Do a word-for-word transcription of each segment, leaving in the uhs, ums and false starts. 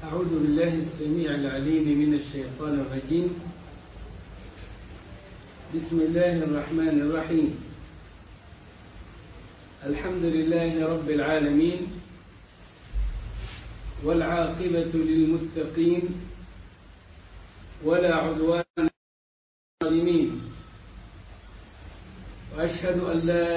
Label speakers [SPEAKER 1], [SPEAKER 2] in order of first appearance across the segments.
[SPEAKER 1] أعوذ بالله السميع العليم من الشيطان الرجيم. بسم الله الرحمن الرحيم. الحمد لله رب العالمين، والعاقبة للمتقين، ولا عدوان للظالمين، وأشهد أن لا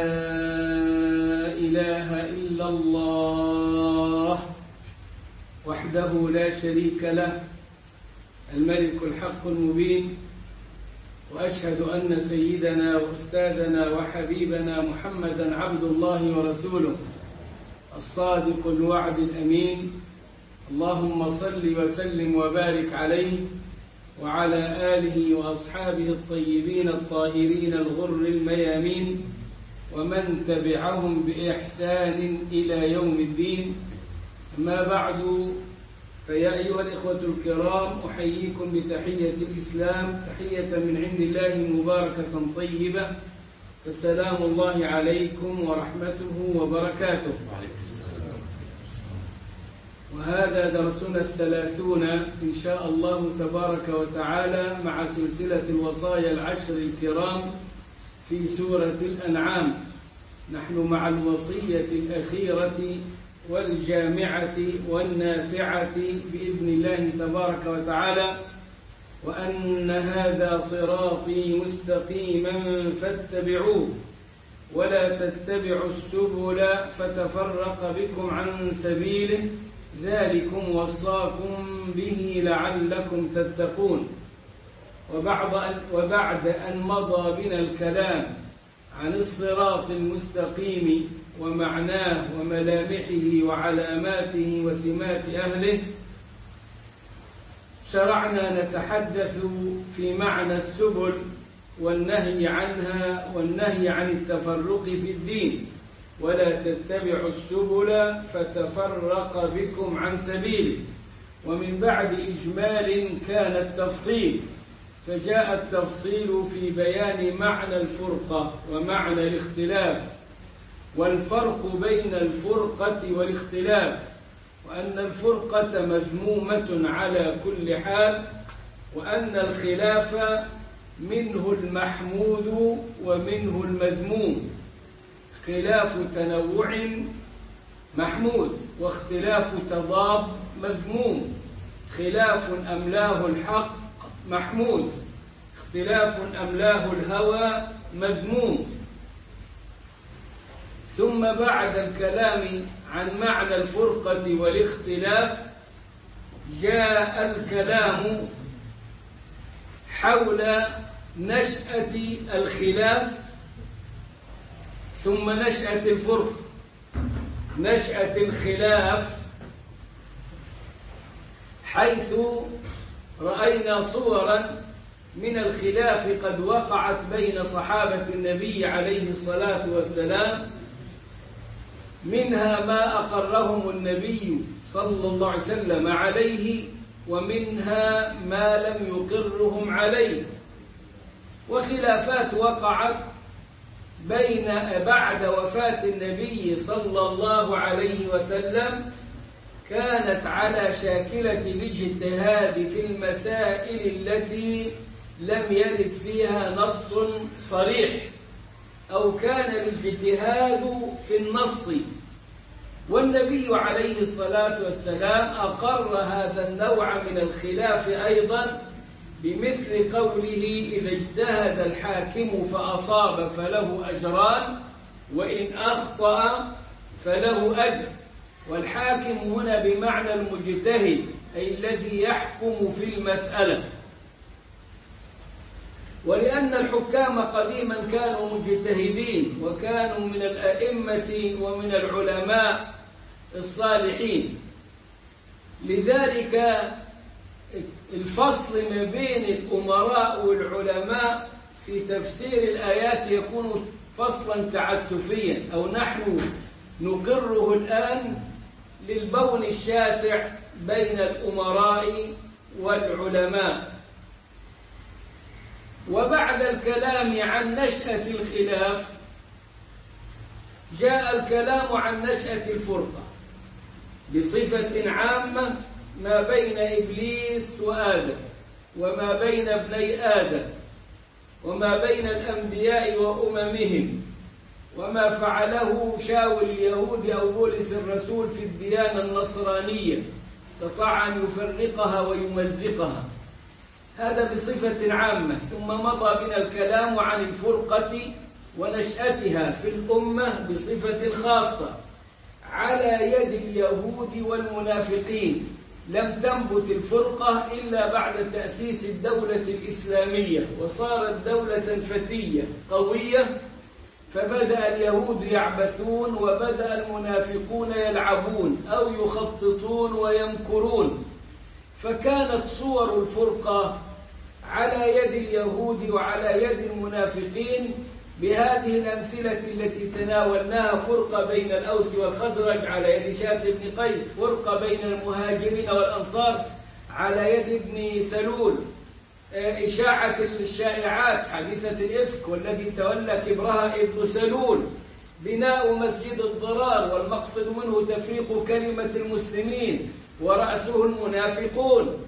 [SPEAKER 1] إله إلا الله وحده لا شريك له، الملك الحق المبين. وأشهد أن سيدنا وأستاذنا وحبيبنا محمدا عبد الله ورسوله الصادق الوعد الأمين. اللهم صل وسلم وبارك عليه وعلى آله وأصحابه الطيبين الطاهرين الغر الميامين، ومن تبعهم بإحسان إلى يوم الدين. أما بعد، فيا أيها الإخوة الكرام، أحييكم بتحية الإسلام، تحية من عند الله مباركة طيبة، فالسلام الله عليكم ورحمته وبركاته. وهذا درسنا الثلاثون إن شاء الله تبارك وتعالى مع سلسلة الوصايا العشر الكرام في سورة الأنعام. نحن مع الوصية الأخيرة والجامعة والنافعة بإذن الله تبارك وتعالى: وأن هذا صراطي مستقيما فاتبعوه ولا تتبعوا السبل فتفرق بكم عن سبيله، ذلكم وصاكم به لعلكم تتقون. وبعد أن مضى بنا الكلام عن الصراط المستقيم ومعناه وملامحه وعلاماته وسمات أهله، شرعنا نتحدث في معنى السبل والنهي عنها والنهي عن التفرق في الدين. ولا تتبعوا السبل فتفرق بكم عن سبيله. ومن بعد إجمال كان التفصيل، فجاء التفصيل في بيان معنى الفرقة ومعنى الاختلاف، والفرق بين الفرقة والاختلاف، وأن الفرقة مذمومة على كل حال، وأن الخلاف منه المحمود ومنه المذموم. خلاف تنوع محمود، واختلاف تضاد مذموم. خلاف أملاه الحق محمود، اختلاف أملاه الهوى مذموم. ثم بعد الكلام عن معنى الفرقة والاختلاف جاء الكلام حول نشأة الخلاف ثم نشأة الفرقة. نشأة الخلاف حيث رأينا صورا من الخلاف قد وقعت بين صحابة النبي عليه الصلاة والسلام، منها ما أقرهم النبي صلى الله عليه وسلم عليه، ومنها ما لم يقرهم عليه. وخلافات وقعت بين بعد وفاة النبي صلى الله عليه وسلم كانت على شاكلة الاجتهاد في المسائل التي لم يرد فيها نص صريح، أو كان الاجتهاد في النص. والنبي عليه الصلاة والسلام أقر هذا النوع من الخلاف أيضا بمثل قوله: إذا اجتهد الحاكم فأصاب فله أجران، وإن أخطأ فله أجر. والحاكم هنا بمعنى المجتهد، أي الذي يحكم في المسألة. ولأن الحكام قديما كانوا مجتهدين، وكانوا من الأئمة ومن العلماء الصالحين، لذلك الفصل ما بين الأمراء والعلماء في تفسير الآيات يكون فصلا تعسفيا، أو نحن نقره الآن للبون الشاسع بين الأمراء والعلماء. وبعد الكلام عن نشأة الخلاف جاء الكلام عن نشأة الفرقة بصفة عامة ما بين إبليس وآدم، وما بين ابني آدم، وما بين الأنبياء وأممهم، وما فعله شاول اليهود أو بولس الرسول في الديانة النصرانية، استطاع أن يفرقها ويمزقها. هذا بصفة عامة. ثم مضى بنا الكلام عن الفرقة ونشأتها في الأمة بصفة خاصة على يد اليهود والمنافقين. لم تنبت الفرقة إلا بعد تأسيس الدولة الإسلامية، وصارت دولة فتية قوية، فبدأ اليهود يعبثون وبدأ المنافقون يلعبون أو يخططون ويمكرون. فكانت صور الفرقة على يد اليهود وعلى يد المنافقين بهذه الأمثلة التي تناولناها: فرقة بين الأوس والخزرج على يد شاس بن قيس، فرقة بين المهاجرين والأنصار على يد ابن سلول، إشاعة الشائعات حادثة الإفك والذي تولى كبرها ابن سلول، بناء مسجد الضرار والمقصد منه تفريق كلمة المسلمين ورأسه المنافقون.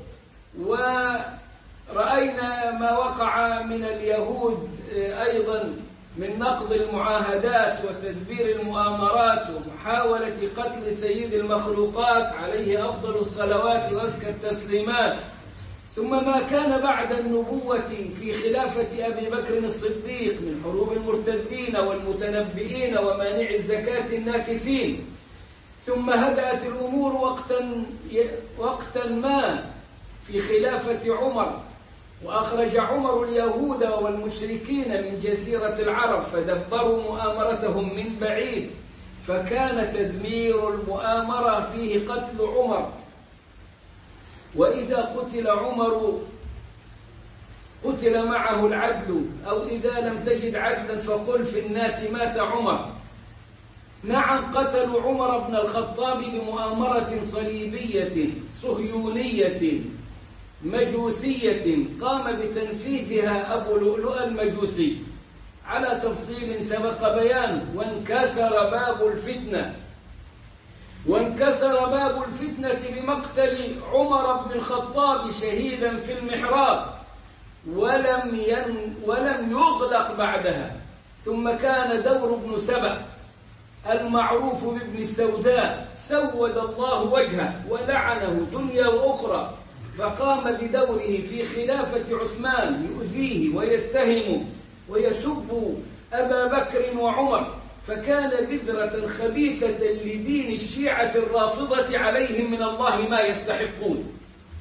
[SPEAKER 1] ورأينا ما وقع من اليهود أيضا من نقض المعاهدات وتدبير المؤامرات ومحاولة قتل سيد المخلوقات عليه أفضل الصلوات وأزكى التسليمات. ثم ما كان بعد النبوة في خلافة أبي بكر الصديق من حروب المرتدين والمتنبئين ومانع الزكاة الناكثين. ثم هدأت الأمور وقتا, وقتا ما في خلافة عمر، وأخرج عمر اليهود والمشركين من جزيرة العرب فدبروا مؤامرتهم من بعيد، فكان تدمير المؤامرة فيه قتل عمر. وإذا قتل عمر قتل معه العدل، أو إذا لم تجد عدلا فقل في الناس مات عمر. نعم، قتلوا عمر بن الخطاب بمؤامرة صليبية صهيونية مجوسية قام بتنفيذها أبو لؤلؤ المجوسي على تفصيل سبق بيانه. وانكسر باب الفتنة وانكسر باب الفتنة بمقتل عمر بن الخطاب شهيدا في المحراب، ولم ين ولم يغلق بعدها. ثم كان دور ابن سبأ المعروف بابن السوداء سود الله وجهه ولعنه دنيا وأخرى، فقام بدوره في خلافة عثمان يؤذيه ويتهم ويسب أبا بكر وعمر، فكان بذرة خبيثة لدين الشيعة الرافضة عليهم من الله ما يستحقون.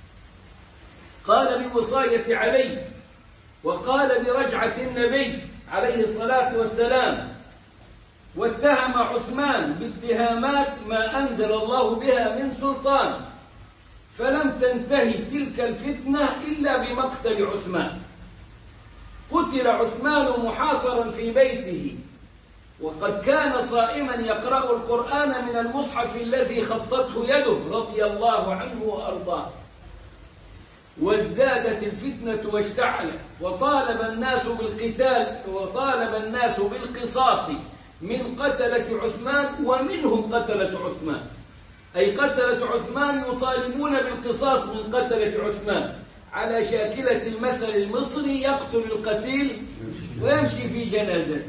[SPEAKER 1] قال بوصاية علي، وقال برجعة النبي عليه الصلاة والسلام، واتهم عثمان باتهامات ما أنزل الله بها من سلطان، فلم تنتهي تلك الفتنة إلا بمقتل عثمان. قتل عثمان محاصرا في بيته، وقد كان صائما يقرأ القرآن من المصحف الذي خطته يده رضي الله عنه وأرضاه. وازدادت الفتنة واشتعلت، وطالب الناس بالقتال وطالب الناس بالقصاص من قتلة عثمان، ومنهم قتلة عثمان، أي قتلة عثمان يطالبون بالقصاص من قتلة عثمان، على شاكلة المثل المصري: يقتل القتيل ويمشي في جنازته.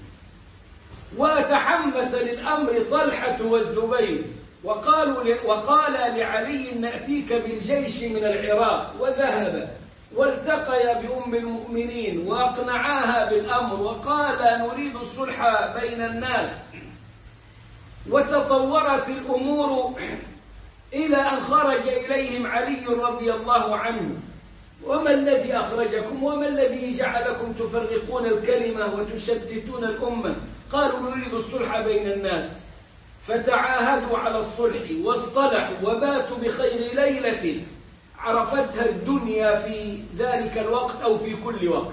[SPEAKER 1] وتحمس للأمر طلحة والزبير، وقالوا وقال لعلي: نأتيك بالجيش من العراق، وذهب والتقيا بأم المؤمنين وأقنعاها بالأمر، وقال: نريد الصلح بين الناس. وتطورت الأمور إلى أن خرج إليهم علي رضي الله عنه: وما الذي أخرجكم وما الذي جعلكم تفرقون الكلمة وتشتتون الأمة؟ قالوا: نريد الصلح بين الناس. فتعاهدوا على الصلح واصطلحوا وباتوا بخير ليلة عرفتها الدنيا في ذلك الوقت أو في كل وقت.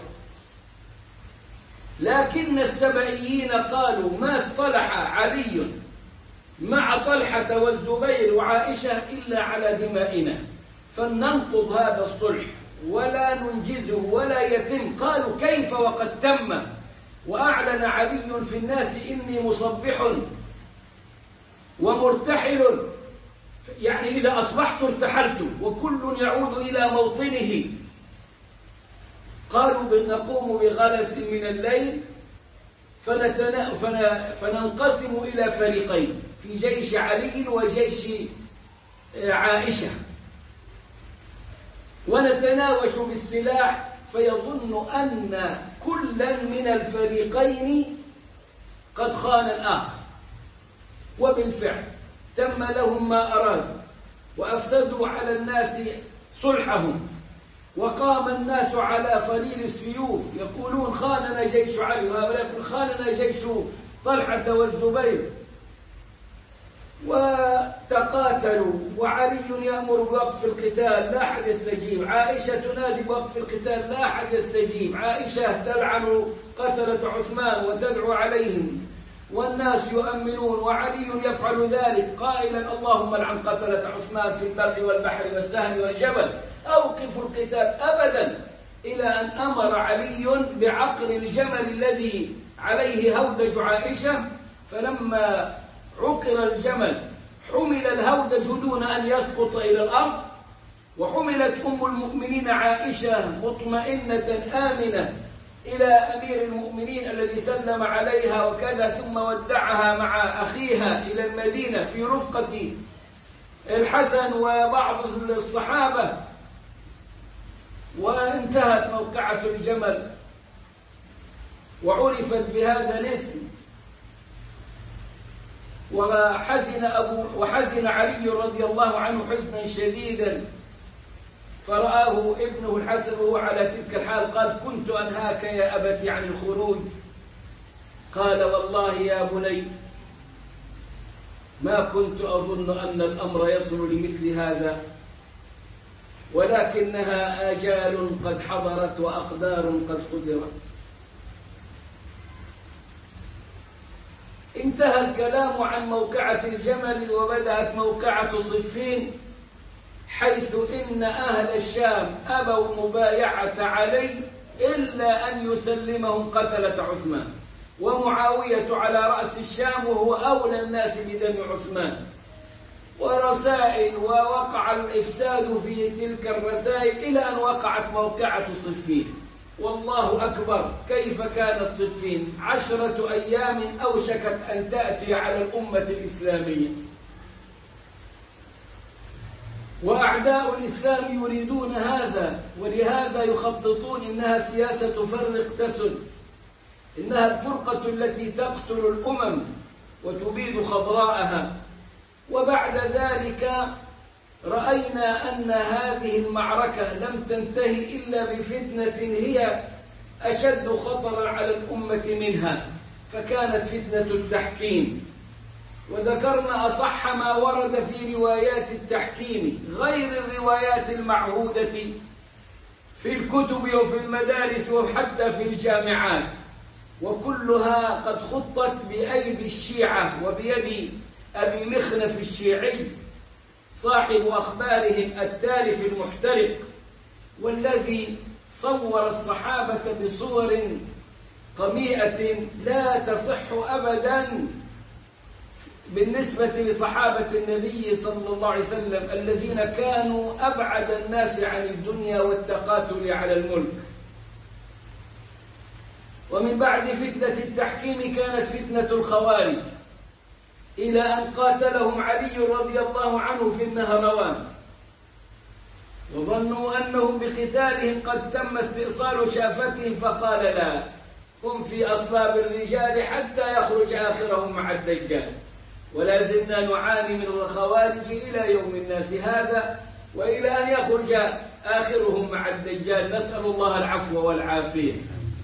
[SPEAKER 1] لكن السبعيين قالوا: ما اصطلح علي مع طلحة والزبير وعائشة إلا على دمائنا، فلننقض هذا الصلح ولا ننجزه ولا يتم. قالوا: كيف وقد تم؟ وأعلن علي في الناس: إني مصبح ومرتحل يعني إذا أصبحت ارتحلت وكل يعود إلى موطنه. قالوا نقوم بغلس من الليل فنتنا... فن... فننقسم إلى فريقين في جيش علي وجيش عائشة، ونتناوش بالسلاح، فيظن أن كلا من الفريقين قد خان الآخر، وبالفعل تم لهم ما أرادوا وأفسدوا على الناس صلحهم، وقام الناس على فليل السيوف يقولون خاننا جيش علي، وهؤلاء يقولون خاننا جيش طلحة والزبير، وتقاتلوا. وعلي يأمر بوقف القتال لا أحد يستجيب، عائشة تنادي بوقف القتال لا أحد يستجيب، عائشة تلعن قتلة عثمان وتدعو عليهم، والناس يؤمنون، وعلي يفعل ذلك قائلا اللهم لعن قتلة عثمان في البر والبحر والسهل والجبل، أوقفوا القتال أبدا، إلى أن أمر علي بعقر الجمل الذي عليه هودج عائشة، فلما عقر الجمل حمل الهودج دون أن يسقط إلى الأرض، وحملت أم المؤمنين عائشة مطمئنة آمنة إلى أمير المؤمنين الذي سلم عليها وكذا، ثم ودعها مع أخيها إلى المدينة في رفقة الحسن وبعض الصحابة، وانتهت موقعة الجمل وعرفت بهذا الاسم. وحزن, أبو وحزن علي رضي الله عنه حزنا شديدا، فرآه ابنه الحسن وهو على تلك الحال، قال كنت أنهاك يا أبتي عن الخروج، قال والله يا بني ما كنت أظن أن الأمر يصل لمثل هذا، ولكنها آجال قد حضرت وأقدار قد قدرت. انتهى الكلام عن موقعة الجمل، وبدأت موقعة صفين، حيث إن أهل الشام أبوا مبايعة علي إلا أن يسلمهم قتلة عثمان، ومعاوية على رأس الشام وهو أولى الناس بدم عثمان، ورسائل، ووقع الإفساد في تلك الرسائل إلى أن وقعت موقعة صفين. والله أكبر، كيف كانت صفين؟ عشرة أيام أوشكت أن تأتي على الأمة الإسلامية، وأعداء الإسلام يريدون هذا، ولهذا يخططون إنها سياسة فرق تسد، إنها الفرقة التي تقتل الأمم وتبيد خضراءها. وبعد ذلك رأينا أن هذه المعركة لم تنتهي إلا بفتنة هي أشد خطرا على الأمة منها، فكانت فتنة التحكيم. وذكرنا أصح ما ورد في روايات التحكيم غير الروايات المعهودة في الكتب وفي المدارس وحتى في الجامعات، وكلها قد خطت بأيدي الشيعة وبيد أبي مخنف الشيعي صاحب أخبارهم التالف المحترق، والذي صور الصحابة بصور قميئة لا تصح أبدا بالنسبة لصحابة النبي صلى الله عليه وسلم الذين كانوا أبعد الناس عن الدنيا والتقاتل على الملك. ومن بعد فتنة التحكيم كانت فتنة الخوارج، إلى أن قاتلهم علي رضي الله عنه في النهروان، وظنوا أنهم بقتالهم قد تم استئصال شافتهم، فقال لا، هم في أصلاب الرجال حتى يخرج آخرهم مع الدجال. ولا زلنا نعاني من الخوارج إلى يوم الناس هذا، وإلى أن يخرج آخرهم مع الدجال، نسأل الله العفو والعافية.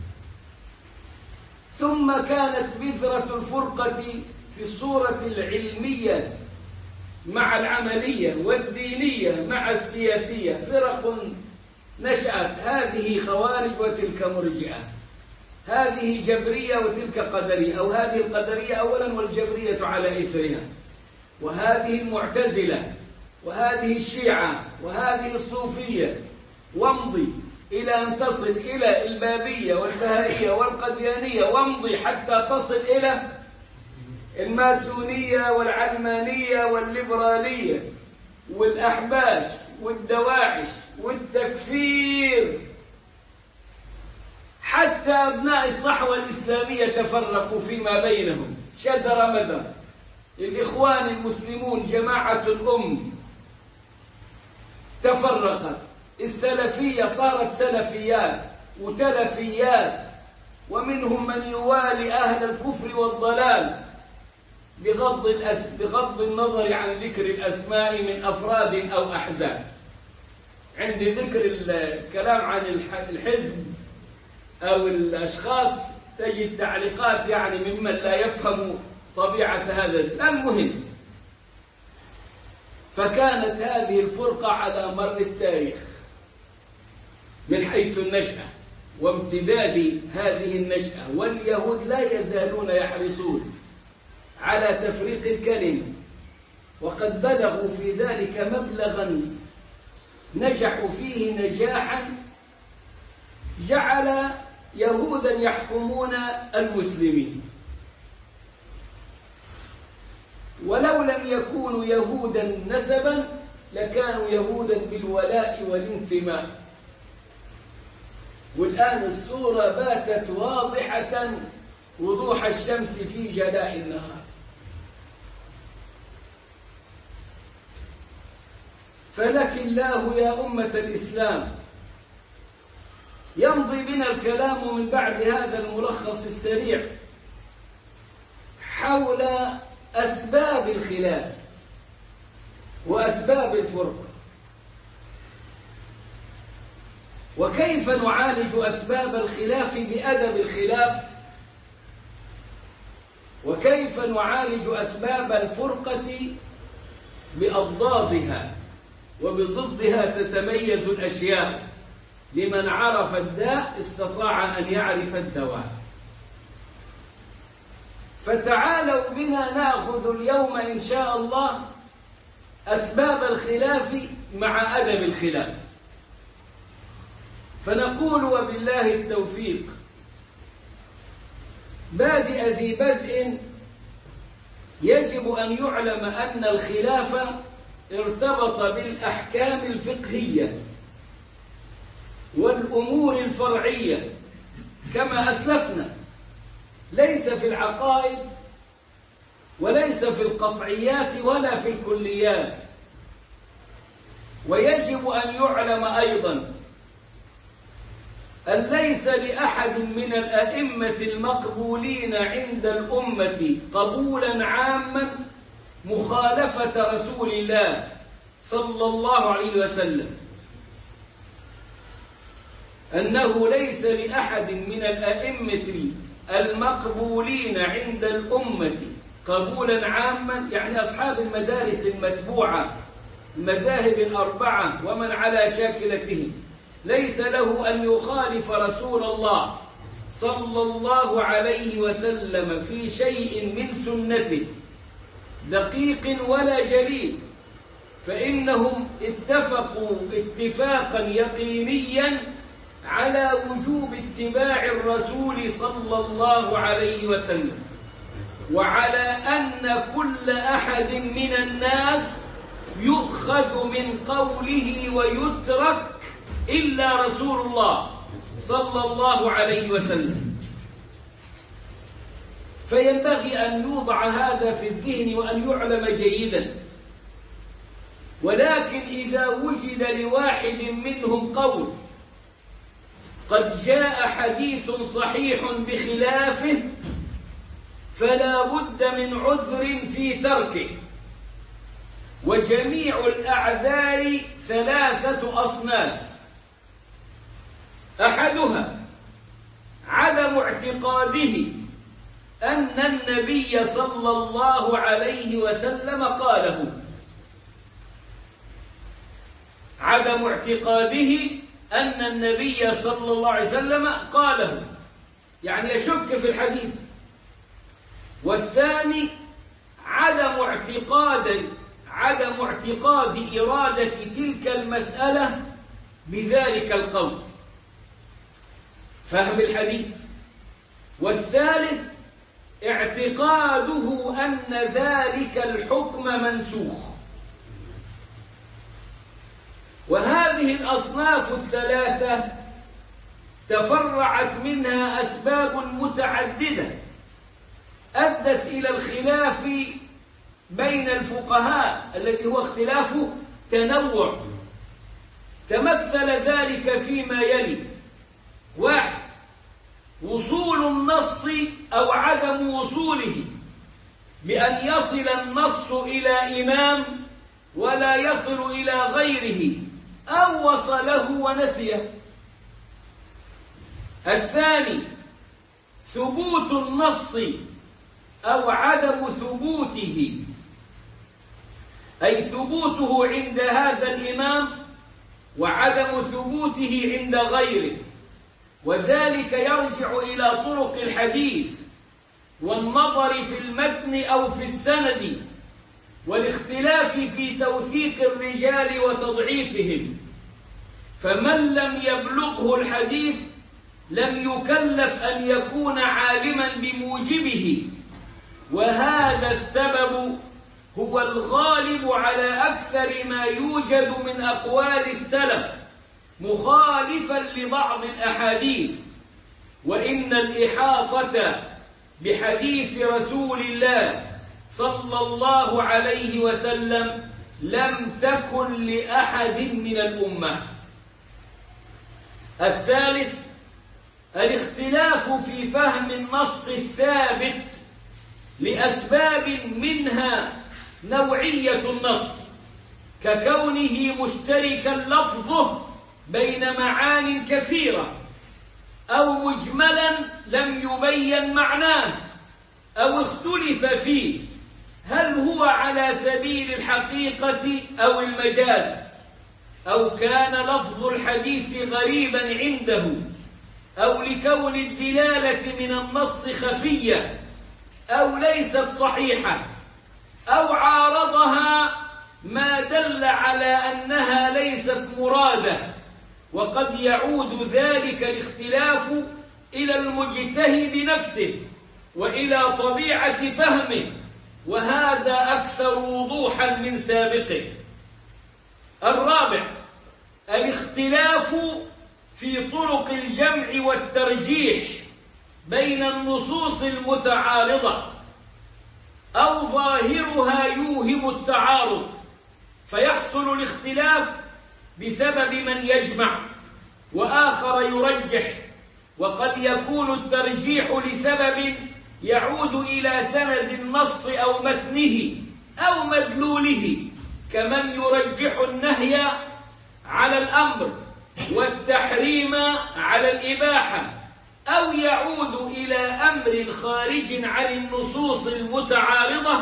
[SPEAKER 1] ثم كانت بذرة الفرقة في الصورة العلمية مع العملية والدينية مع السياسية، فرق نشأت، هذه خوارج وتلك مرجئة، هذه جبرية وتلك قدرية، أو هذه القدرية أولا والجبرية على إثرها، وهذه المعتزلة، وهذه الشيعة، وهذه الصوفية، وامضي إلى أن تصل إلى البابية والبهائية والقديانية، وامضي حتى تصل إلى الماسونية والعلمانية والليبرالية والأحباش والدواعش والتكفير، حتى أبناء الصحوة الإسلامية تفرقوا فيما بينهم شذر مذر. الإخوان المسلمون جماعة الأم تفرقت، السلفية صارت سلفيات وتلفيات، ومنهم من يوالي أهل الكفر والضلال بغض, الأس... بغض النظر عن ذكر الأسماء من أفراد أو أحزاب. عند ذكر الكلام عن الحزب أو الأشخاص تجد تعليقات يعني ممن لا يفهم طبيعة هذا. المهم، فكانت هذه الفرقة على مر التاريخ من حيث النشأة وامتداد هذه النشأة، واليهود لا يزالون يحرصون على تفريق الكلمة، وقد بلغوا في ذلك مبلغا نجحوا فيه نجاحا جعل يهودا يحكمون المسلمين. ولو لم يكونوا يهودا نسبا لكانوا يهودا بالولاء والانتماء. والآن الصورة باتت واضحة وضوح الشمس في جلاء النهار. فلك الله يا أمة الإسلام. يمضي بنا الكلام من بعد هذا الملخص السريع حول أسباب الخلاف وأسباب الفرقة، وكيف نعالج أسباب الخلاف بأدب الخلاف، وكيف نعالج أسباب الفرقة بأضدادها وبضدها تتميز الأشياء. لمن عرف الداء استطاع أن يعرف الدواء. فتعالوا بنا نأخذ اليوم إن شاء الله أسباب الخلاف مع أدب الخلاف. فنقول وبالله التوفيق. بادئ ذي بدء، يجب أن يعلم أن الخلاف ارتبط بالأحكام الفقهية والأمور الفرعية كما أسلفنا، ليس في العقائد وليس في القطعيات ولا في الكليات. ويجب أن يعلم أيضا أن ليس لأحد من الأئمة المقبولين عند الأمة قبولا عاما مخالفة رسول الله صلى الله عليه وسلم، أنه ليس لأحد من الأئمة المقبولين عند الأمة قبولا عاما، يعني أصحاب المدارس المتبوعة المذاهب الأربعة ومن على شاكلتهم، ليس له أن يخالف رسول الله صلى الله عليه وسلم في شيء من سنته دقيق ولا جليل، فإنهم اتفقوا اتفاقا يقينيا على وجوب اتباع الرسول صلى الله عليه وسلم، وعلى أن كل أحد من الناس يؤخذ من قوله ويترك إلا رسول الله صلى الله عليه وسلم. فينبغي أن يوضع هذا في الذهن وأن يعلم جيدا. ولكن إذا وجد لواحد منهم قول قد جاء حديث صحيح بخلافه فلا بد من عذر في تركه. وجميع الأعذار ثلاثة أصناف: أحدها عدم اعتقاده أن النبي صلى الله عليه وسلم قاله، عدم اعتقاده أن النبي صلى الله عليه وسلم قاله، يعني يشك في الحديث. والثاني عدم اعتقاد عدم اعتقاد إرادة تلك المسألة بذلك القول، فهم الحديث. والثالث اعتقاده أن ذلك الحكم منسوخ. وهذه الأصناف الثلاثة تفرعت منها أسباب متعددة أدت إلى الخلاف بين الفقهاء الذي هو اختلاف تنوع. تمثل ذلك فيما يلي: واحد، وصول النص أو عدم وصوله، بأن يصل النص إلى إمام ولا يصل إلى غيره أو وصله ونسيه. الثاني، ثبوت النص أو عدم ثبوته، أي ثبوته عند هذا الإمام وعدم ثبوته عند غيره، وذلك يرجع إلى طرق الحديث والنظر في المتن أو في السند والاختلاف في توثيق الرجال وتضعيفهم. فمن لم يبلغه الحديث لم يكلف أن يكون عالما بموجبه، وهذا السبب هو الغالب على أكثر ما يوجد من أقوال السلف مخالفا لبعض الأحاديث. وإن الإحاطة بحديث رسول الله صلى الله عليه وسلم لم تكن لأحد من الأمة. الثالث، الاختلاف في فهم النص الثابت لأسباب منها نوعية النص، ككونه مشتركا لفظه بين معان كثيرة، أو مجملا لم يبين معناه، أو اختلف فيه هل هو على سبيل الحقيقة أو المجاز، أو كان لفظ الحديث غريبا عنده، أو لكون الدلالة من النص خفية أو ليست صحيحة، أو عارضها ما دل على أنها ليست مرادة. وقد يعود ذلك الاختلاف إلى المجتهد نفسه وإلى طبيعة فهمه، وهذا أكثر وضوحا من سابقه. الرابع، الاختلاف في طرق الجمع والترجيح بين النصوص المتعارضة، أو ظاهرها يوهم التعارض، فيحصل الاختلاف بسبب من يجمع وآخر يرجح، وقد يكون الترجيح لسبب يعود إلى سند النص أو متنه أو مدلوله، كمن يرجح النهي على الأمر والتحريم على الإباحة، أو يعود إلى أمر خارج عن النصوص المتعارضة،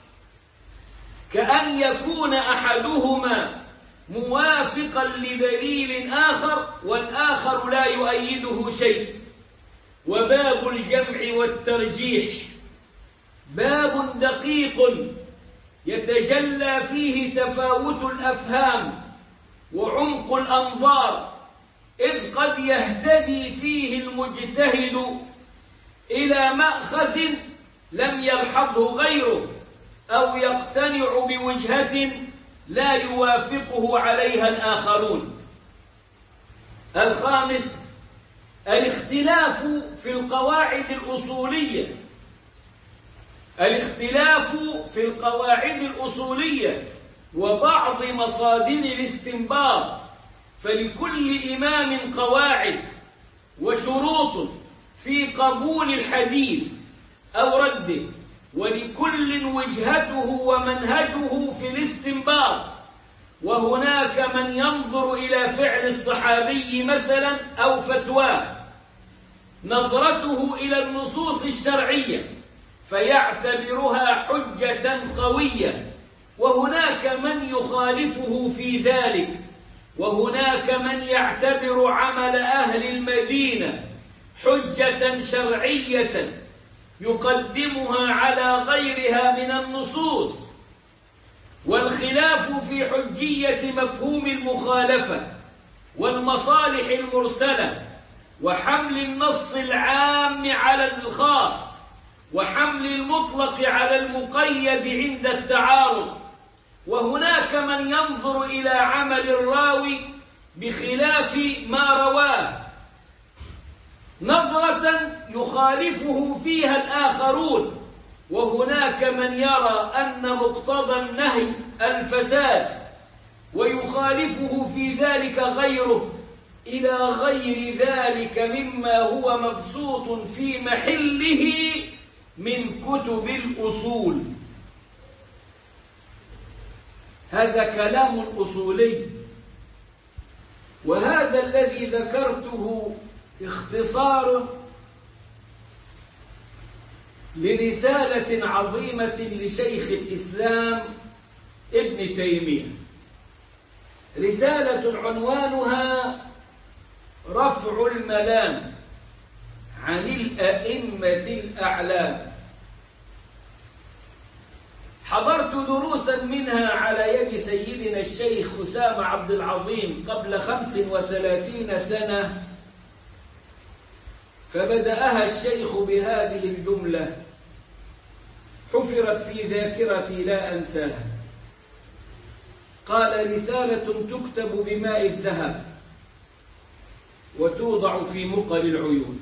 [SPEAKER 1] كأن يكون أحدهما موافقا لدليل آخر والآخر لا يؤيده شيء. وباب الجمع والترجيح باب دقيق يتجلى فيه تفاوت الأفهام وعمق الأنظار، إذ قد يهتدي فيه المجتهد إلى مأخذ لم يلحظه غيره، أو يقتنع بوجهة لا يوافقه عليها الآخرون. الخامس، الاختلاف في القواعد الأصولية الاختلاف في القواعد الأصولية وبعض مصادر الاستنباط، فلكل إمام قواعد وشروط في قبول الحديث أو رده، ولكل وجهته ومنهجه في الاستنباط. وهناك من ينظر إلى فعل الصحابي مثلا أو فتواه نظرته إلى النصوص الشرعية فيعتبرها حجة قوية، وهناك من يخالفه في ذلك، وهناك من يعتبر عمل أهل المدينة حجة شرعية يقدمها على غيرها من النصوص. والخلاف في حجية مفهوم المخالفة والمصالح المرسلة، وحمل النص العام على الخاص، وحمل المطلق على المقيد عند التعارض، وهناك من ينظر إلى عمل الراوي بخلاف ما رواه نظرة يخالفه فيها الآخرون، وهناك من يرى أن مقتضى النهي الفساد ويخالفه في ذلك غيره، إلى غير ذلك مما هو مبسوط في محله من كتب الأصول. هذا كلام أصولي، وهذا الذي ذكرته اختصار لرسالة عظيمة لشيخ الإسلام ابن تيمية، رسالة عنوانها رفع الملام عن الأئمة الأعلام. حضرت دروسا منها على يد سيدنا الشيخ أسامة عبد العظيم قبل خمس وثلاثين سنة، فبدأها الشيخ بهذه الجملة حفرت في ذاكرتي لا أنساها. قال: رسالة تكتب بماء الذهب وتوضع في مقل العيون.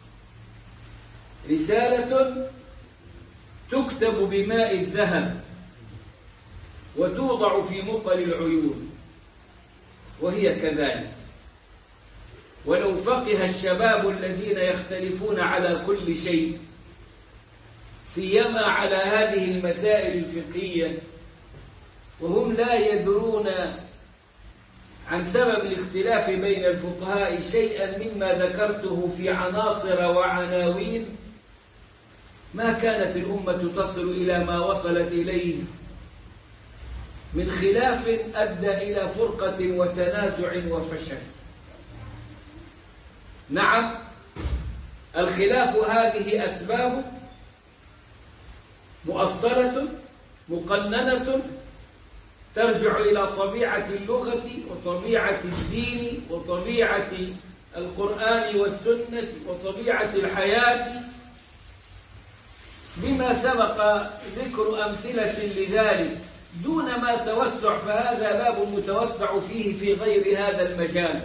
[SPEAKER 1] رسالة تكتب بماء الذهب وتوضع في مقل العيون، وهي كذلك. ولو فقه الشباب الذين يختلفون على كل شيء، سيما على هذه المسائل الفقهية، وهم لا يدرون عن سبب الاختلاف بين الفقهاء شيئا مما ذكرته في عناصر وعناوين، ما كانت الأمة تصل إلى ما وصلت إليه من خلاف أدى إلى فرقة وتنازع وفشل. نعم، الخلاف هذه أسباب مؤصلة مقننة ترجع إلى طبيعة اللغة وطبيعة الدين وطبيعة القرآن والسنة وطبيعة الحياة، بما سبق ذكر أمثلة لذلك دون ما توسع، فهذا باب متوسع فيه في غير هذا المجال.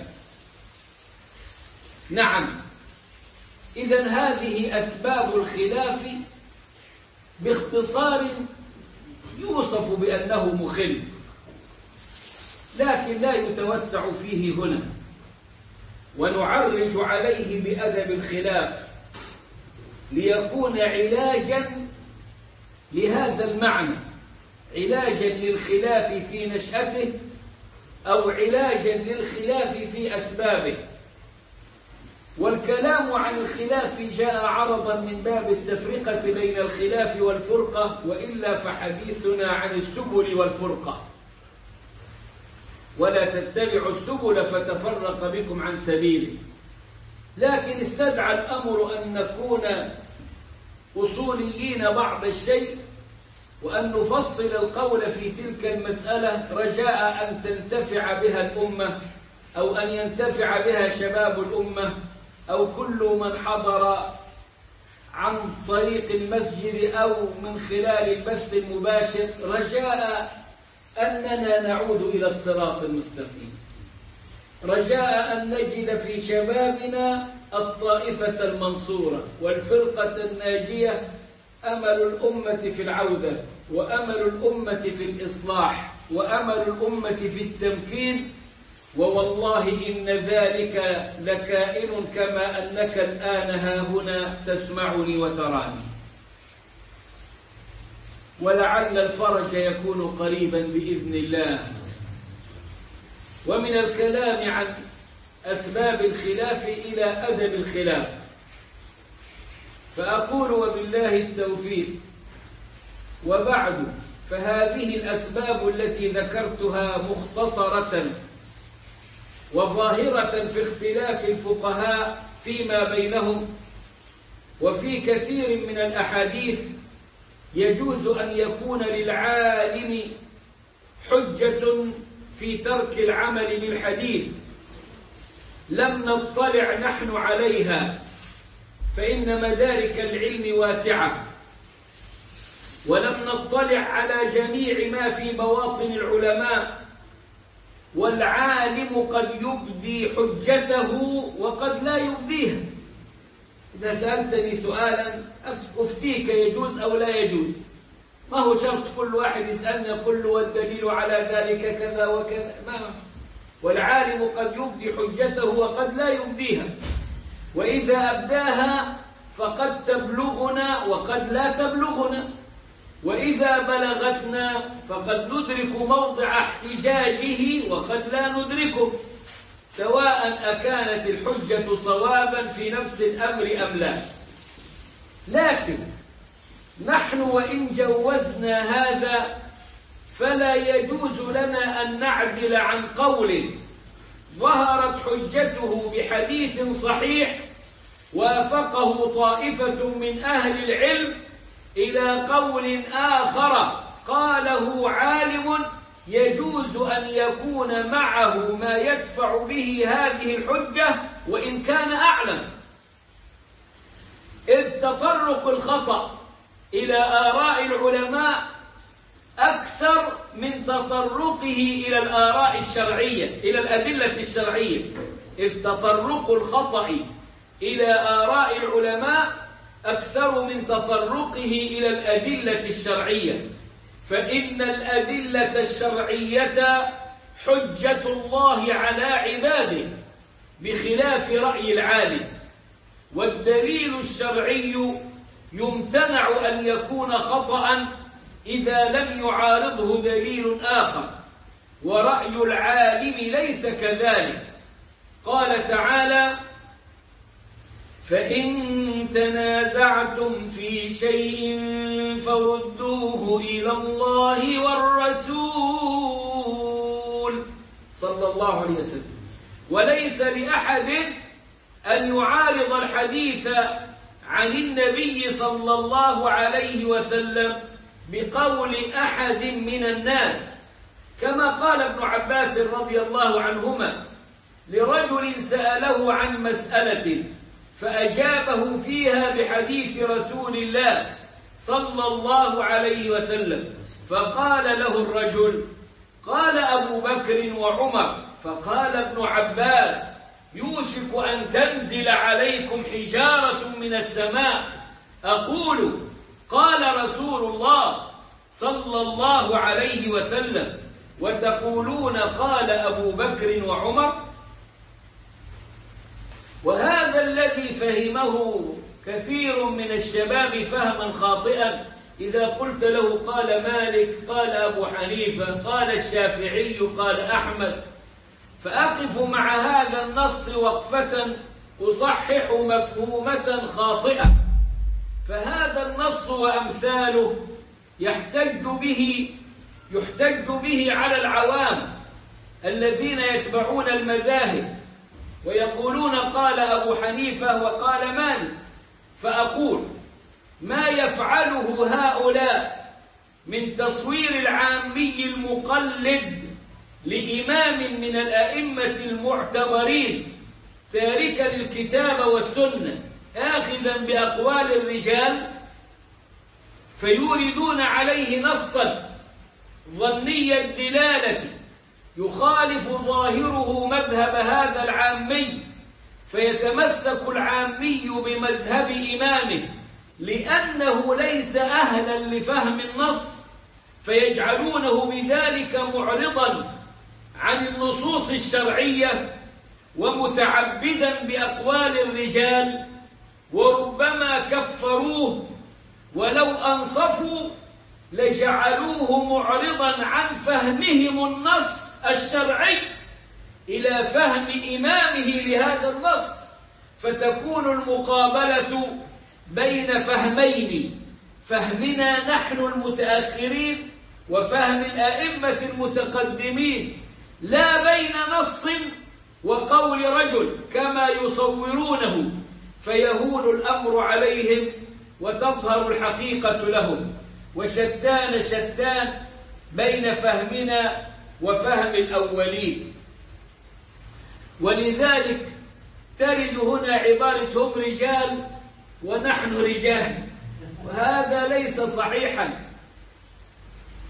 [SPEAKER 1] نعم، إذن هذه أسباب الخلاف باختصار يوصف بأنه مخل، لكن لا يتوسع فيه هنا، ونعرج عليه بأدب الخلاف ليكون علاجا لهذا المعنى، علاجا للخلاف في نشأته أو علاجا للخلاف في أسبابه. والكلام عن الخلاف جاء عرضا من باب التفرقة بين الخلاف والفرقة، وإلا فحديثنا عن السبل والفرقة. ولا تتبعوا السبل فتفرق بكم عن سبيله. لكن استدعى الأمر أن نكون أصوليين بعض الشيء، وأن نفصل القول في تلك المسألة رجاء أن تنتفع بها الأمة، أو أن ينتفع بها شباب الأمة، أو كل من حضر عن طريق المسجد أو من خلال البث المباشر، رجاء أننا نعود إلى الصراط المستقيم، رجاء أن نجد في شبابنا الطائفة المنصورة والفرقة الناجية، أمل الأمة في العودة، وأمل الأمة في الإصلاح، وأمل الأمة في التمكين. ووالله إن ذلك لكائن كما أنك الآن ها هنا تسمعني وتراني، ولعل الفرج يكون قريبا بإذن الله. ومن الكلام عن أسباب الخلاف إلى أدب الخلاف، فأقول وبالله التوفيق. وبعد، فهذه الأسباب التي ذكرتها مختصرة وظاهرة في اختلاف الفقهاء فيما بينهم، وفي كثير من الأحاديث يجوز أن يكون للعالم حجة في ترك العمل بالحديث لم نطلع نحن عليها، فإن مدارك العلم واسعة، ولم نطلع على جميع ما في بواطن العلماء، والعالم قد يبدي حجته وقد لا يبديها. إذا سألتني سؤالا أفتيك يجوز أو لا يجوز، ما هو شرط كل واحد يسألني يقول له والدليل على ذلك كذا وكذا، ما والعالم قد يبدي حجته وقد لا يبديها، وإذا أبداها فقد تبلغنا وقد لا تبلغنا، وإذا بلغتنا فقد ندرك موضع احتجاجه وقد لا ندركه، سواء أكانت الحجة صوابا في نفس الأمر أم لا. لكن نحن وإن جوزنا هذا فلا يجوز لنا أن نعدل عن قول ظهرت حجته بحديث صحيح وافقه طائفة من أهل العلم إلى قول آخر قاله عالم يجوز أن يكون معه ما يدفع به هذه الحجة وإن كان أعلم، إذ تطرق الخطأ إلى آراء العلماء أكثر من تطرقه إلى الآراء الشرعية، إلى الأدلة الشرعية، إذ تطرق الخطأ إلى آراء العلماء أكثر من تطرقه إلى الأدلة الشرعية، فإن الأدلة الشرعية حجة الله على عباده بخلاف رأي العالم، والدليل الشرعي يمتنع أن يكون خطأ إذا لم يعارضه دليل آخر، ورأي العالم ليس كذلك. قال تعالى: فإن تنازعتم في شيء فردوه إلى الله والرسول صلى الله عليه وسلم. وليس لأحد أن يعارض الحديث عن النبي صلى الله عليه وسلم بقول أحد من الناس، كما قال ابن عباس رضي الله عنهما لرجل سأله عن مسألة فأجابه فيها بحديث رسول الله صلى الله عليه وسلم، فقال له الرجل: قال أبو بكر وعمر. فقال ابن عباس: يوشك أن تنزل عليكم حجارة من السماء، أقول قال رسول الله صلى الله عليه وسلم وتقولون قال أبو بكر وعمر. وهذا الذي فهمه كثير من الشباب فهما خاطئا، إذا قلت له قال مالك، قال أبو حنيفة، قال الشافعي، قال أحمد، فأقف مع هذا النص وقفة أصحح مفهومة خاطئة. فهذا النص وأمثاله يحتج به يحتج به على العوام الذين يتبعون المذاهب ويقولون قال أبو حنيفة وقال مالك، فأقول ما يفعله هؤلاء من تصوير العامي المقلد لإمام من الأئمة المعتبرين تاركا للكتاب والسنة آخذا بأقوال الرجال، فيوردون عليه نصا ظني الدلالة يخالف ظاهره مذهب هذا العامي، فيتمسك العامي بمذهب إمامه لأنه ليس أهلا لفهم النص، فيجعلونه بذلك معرضا عن النصوص الشرعية ومتعبدا بأقوال الرجال، وربما كفروه ولو أنصفوا لجعلوه معرضا عن فهمهم النص الشرعي إلى فهم إمامه لهذا النص، فتكون المقابلة بين فهمين: فهمنا نحن المتأخرين وفهم الأئمة المتقدمين، لا بين نص وقول رجل كما يصورونه، فيهون الأمر عليهم وتظهر الحقيقة لهم، وشتان شتان بين فهمنا وفهم الأولين. ولذلك ترد هنا عبارة هم رجال ونحن رجال، وهذا ليس صحيحا،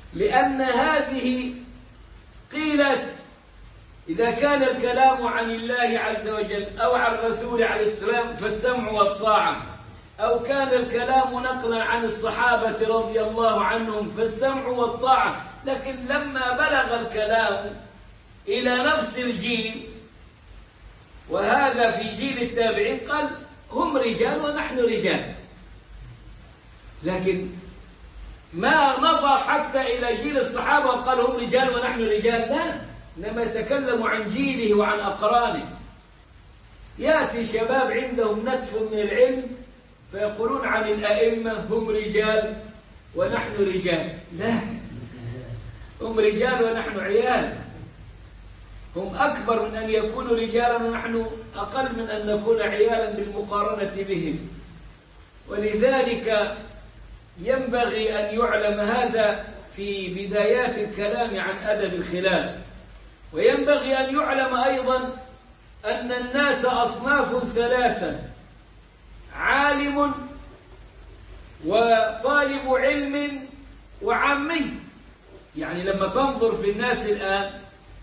[SPEAKER 1] لأن هذه قيلت إذا كان الكلام عن الله عز وجل أو عن الرسول عليه السلام فالسمع والطاعة، أو كان الكلام نقلا عن الصحابة رضي الله عنهم فالسمع والطاعة. لكن لما بلغ الكلام إلى نفس الجيل، وهذا في جيل التابعين، قال هم رجال ونحن رجال، لكن ما نظر حتى إلى جيل الصحابة وقال هم رجال ونحن رجال، لا، إنما يتكلم عن جيله وعن أقرانه. يأتي شباب عندهم نتف من العلم فيقولون عن الأئمة هم رجال ونحن رجال، لا، هم رجال ونحن عيال، هم أكبر من أن يكونوا رجالا ونحن أقل من أن نكون عيالا بالمقارنة بهم. ولذلك ينبغي أن يعلم هذا في بدايات الكلام عن أدب الخلاف. وينبغي أن يعلم أيضا أن الناس أصناف ثلاثة: عالم وطالب علم وعامي. يعني لما تنظر في الناس الآن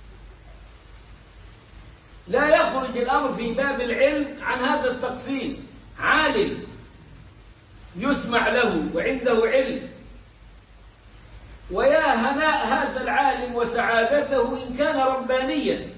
[SPEAKER 1] لا يخرج الأمر في باب العلم عن هذا التقسيم: عالم يسمع له وعنده علم، ويا هناء هذا العالم وسعادته إن كان ربانيا،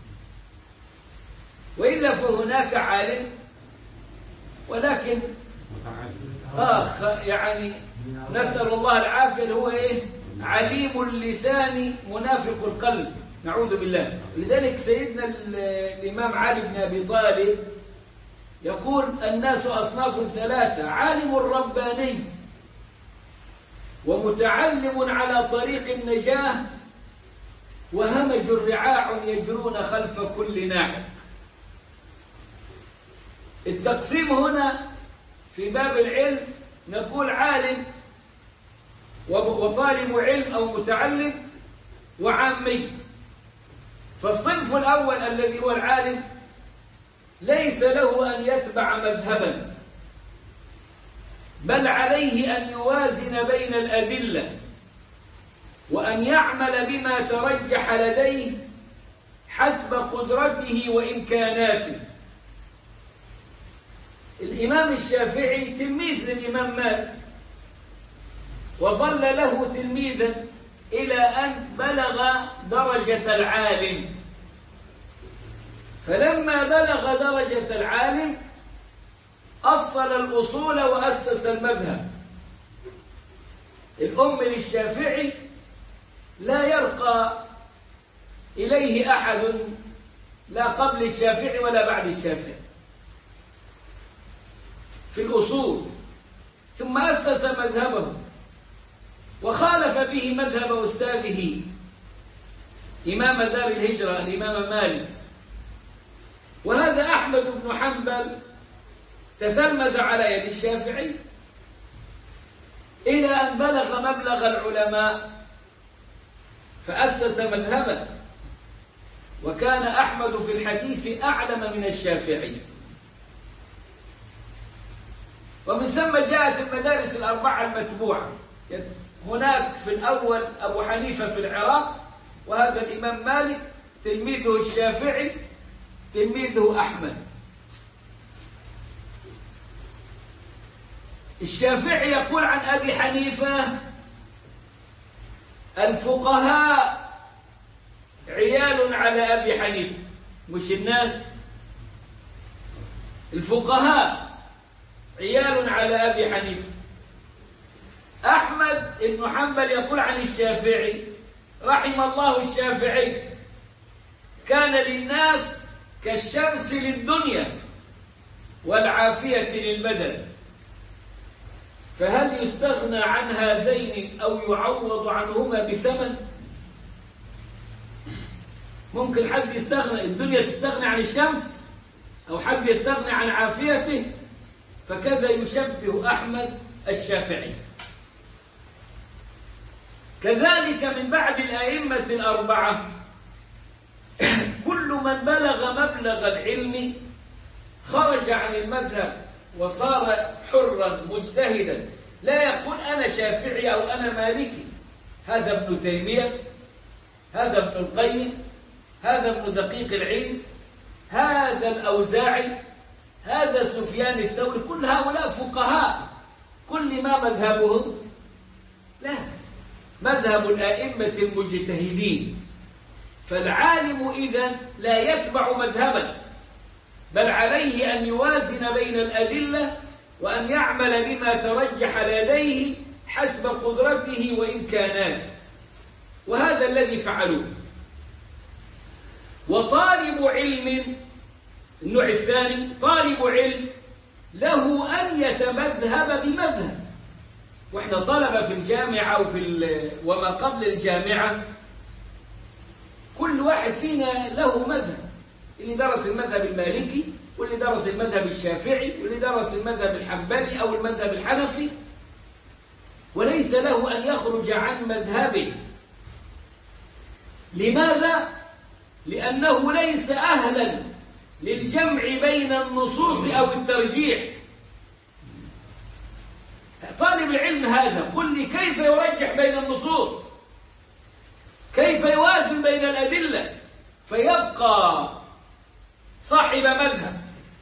[SPEAKER 1] وإلا فهناك عالم ولكن آخ يعني نسأل الله العافية، هو إيه؟ عليم اللسان منافق القلب، نعوذ بالله. لذلك سيدنا الإمام علي بن أبي طالب يقول الناس أصناف ثلاثة: عالم رباني، ومتعلم على طريق النجاة، وهمج رعاع يجرون خلف كل ناعق. التقسيم هنا في باب العلم نقول عالم وطالب علم أو متعلم وعامي. فالصنف الأول الذي هو العالم ليس له أن يتبع مذهبا، بل عليه أن يوازن بين الأدلة وأن يعمل بما ترجح لديه حسب قدرته وإمكاناته. الإمام الشافعي تلميذ للإمام مالك، وظل له تلميذا إلى أن بلغ درجة العالم. فلما بلغ درجة العالم أصل الأصول وأسس المذهب. الأم للشافعي لا يرقى إليه أحد، لا قبل الشافعي ولا بعد الشافعي في الأصول، ثم أسس مذهبه وخالف به مذهب أستاذه إمام دار الهجرة الإمام مالك. وهذا أحمد بن حنبل تتلمذ على يد الشافعي إلى أن بلغ مبلغ العلماء فأسس مذهبا، وكان أحمد في الحديث أعلم من الشافعي. ومن ثم جاءت المدارس الأربعة المتبوعة. هناك في الأول أبو حنيفة في العراق، وهذا الإمام مالك، تلميذه الشافعي، تلميذه أحمد. الشافعي يقول عن أبي حنيفة: الفقهاء عيال على أبي حنيفة، مش الناس، الفقهاء عيال على أبي حنيفة. أحمد بن حنبل يقول عن الشافعي: رحم الله الشافعي، كان للناس كالشمس للدنيا والعافية للبدن، فهل يستغنى عن هذين أو يعوض عنهما بثمن؟ ممكن حد يستغنى، الدنيا تستغنى عن الشمس، أو حد يستغنى عن عافيته؟ فكذا يشبه أحمد الشافعي. كذلك من بعد الأئمة الأربعة كل من بلغ مبلغ العلم خرج عن المذهب وصار حرا مجتهدا، لا يقول أنا شافعي أو أنا مالكي، هذا ابن تيمية، هذا ابن القيم، هذا ابن دقيق العيد، هذا الأوزاعي، هذا سفيان الثوري، كل هؤلاء فقهاء. كل ما مذهبهم؟ لا، مذهب الأئمة المجتهدين. فالعالم إذن لا يتبع مذهبا، بل عليه أن يوازن بين الأدلة وأن يعمل بما ترجح لديه حسب قدرته وإمكاناته، وهذا الذي فعلوه. وطالب علم، النوع الثاني، طالب علم له أن يتمذهب بمذهب. وإحنا طلبة في الجامعة وفي وما قبل الجامعة، كل واحد فينا له مذهب، اللي درس المذهب المالكي، واللي درس المذهب الشافعي، واللي درس المذهب الحنبلي أو المذهب الحنفي، وليس له أن يخرج عن مذهبه. لماذا؟ لأنه ليس أهلا للجمع بين النصوص أو الترجيح. طالب العلم هذا قل لي كيف يرجح بين النصوص، كيف يوازن بين الأدلة، فيبقى صاحب مذهب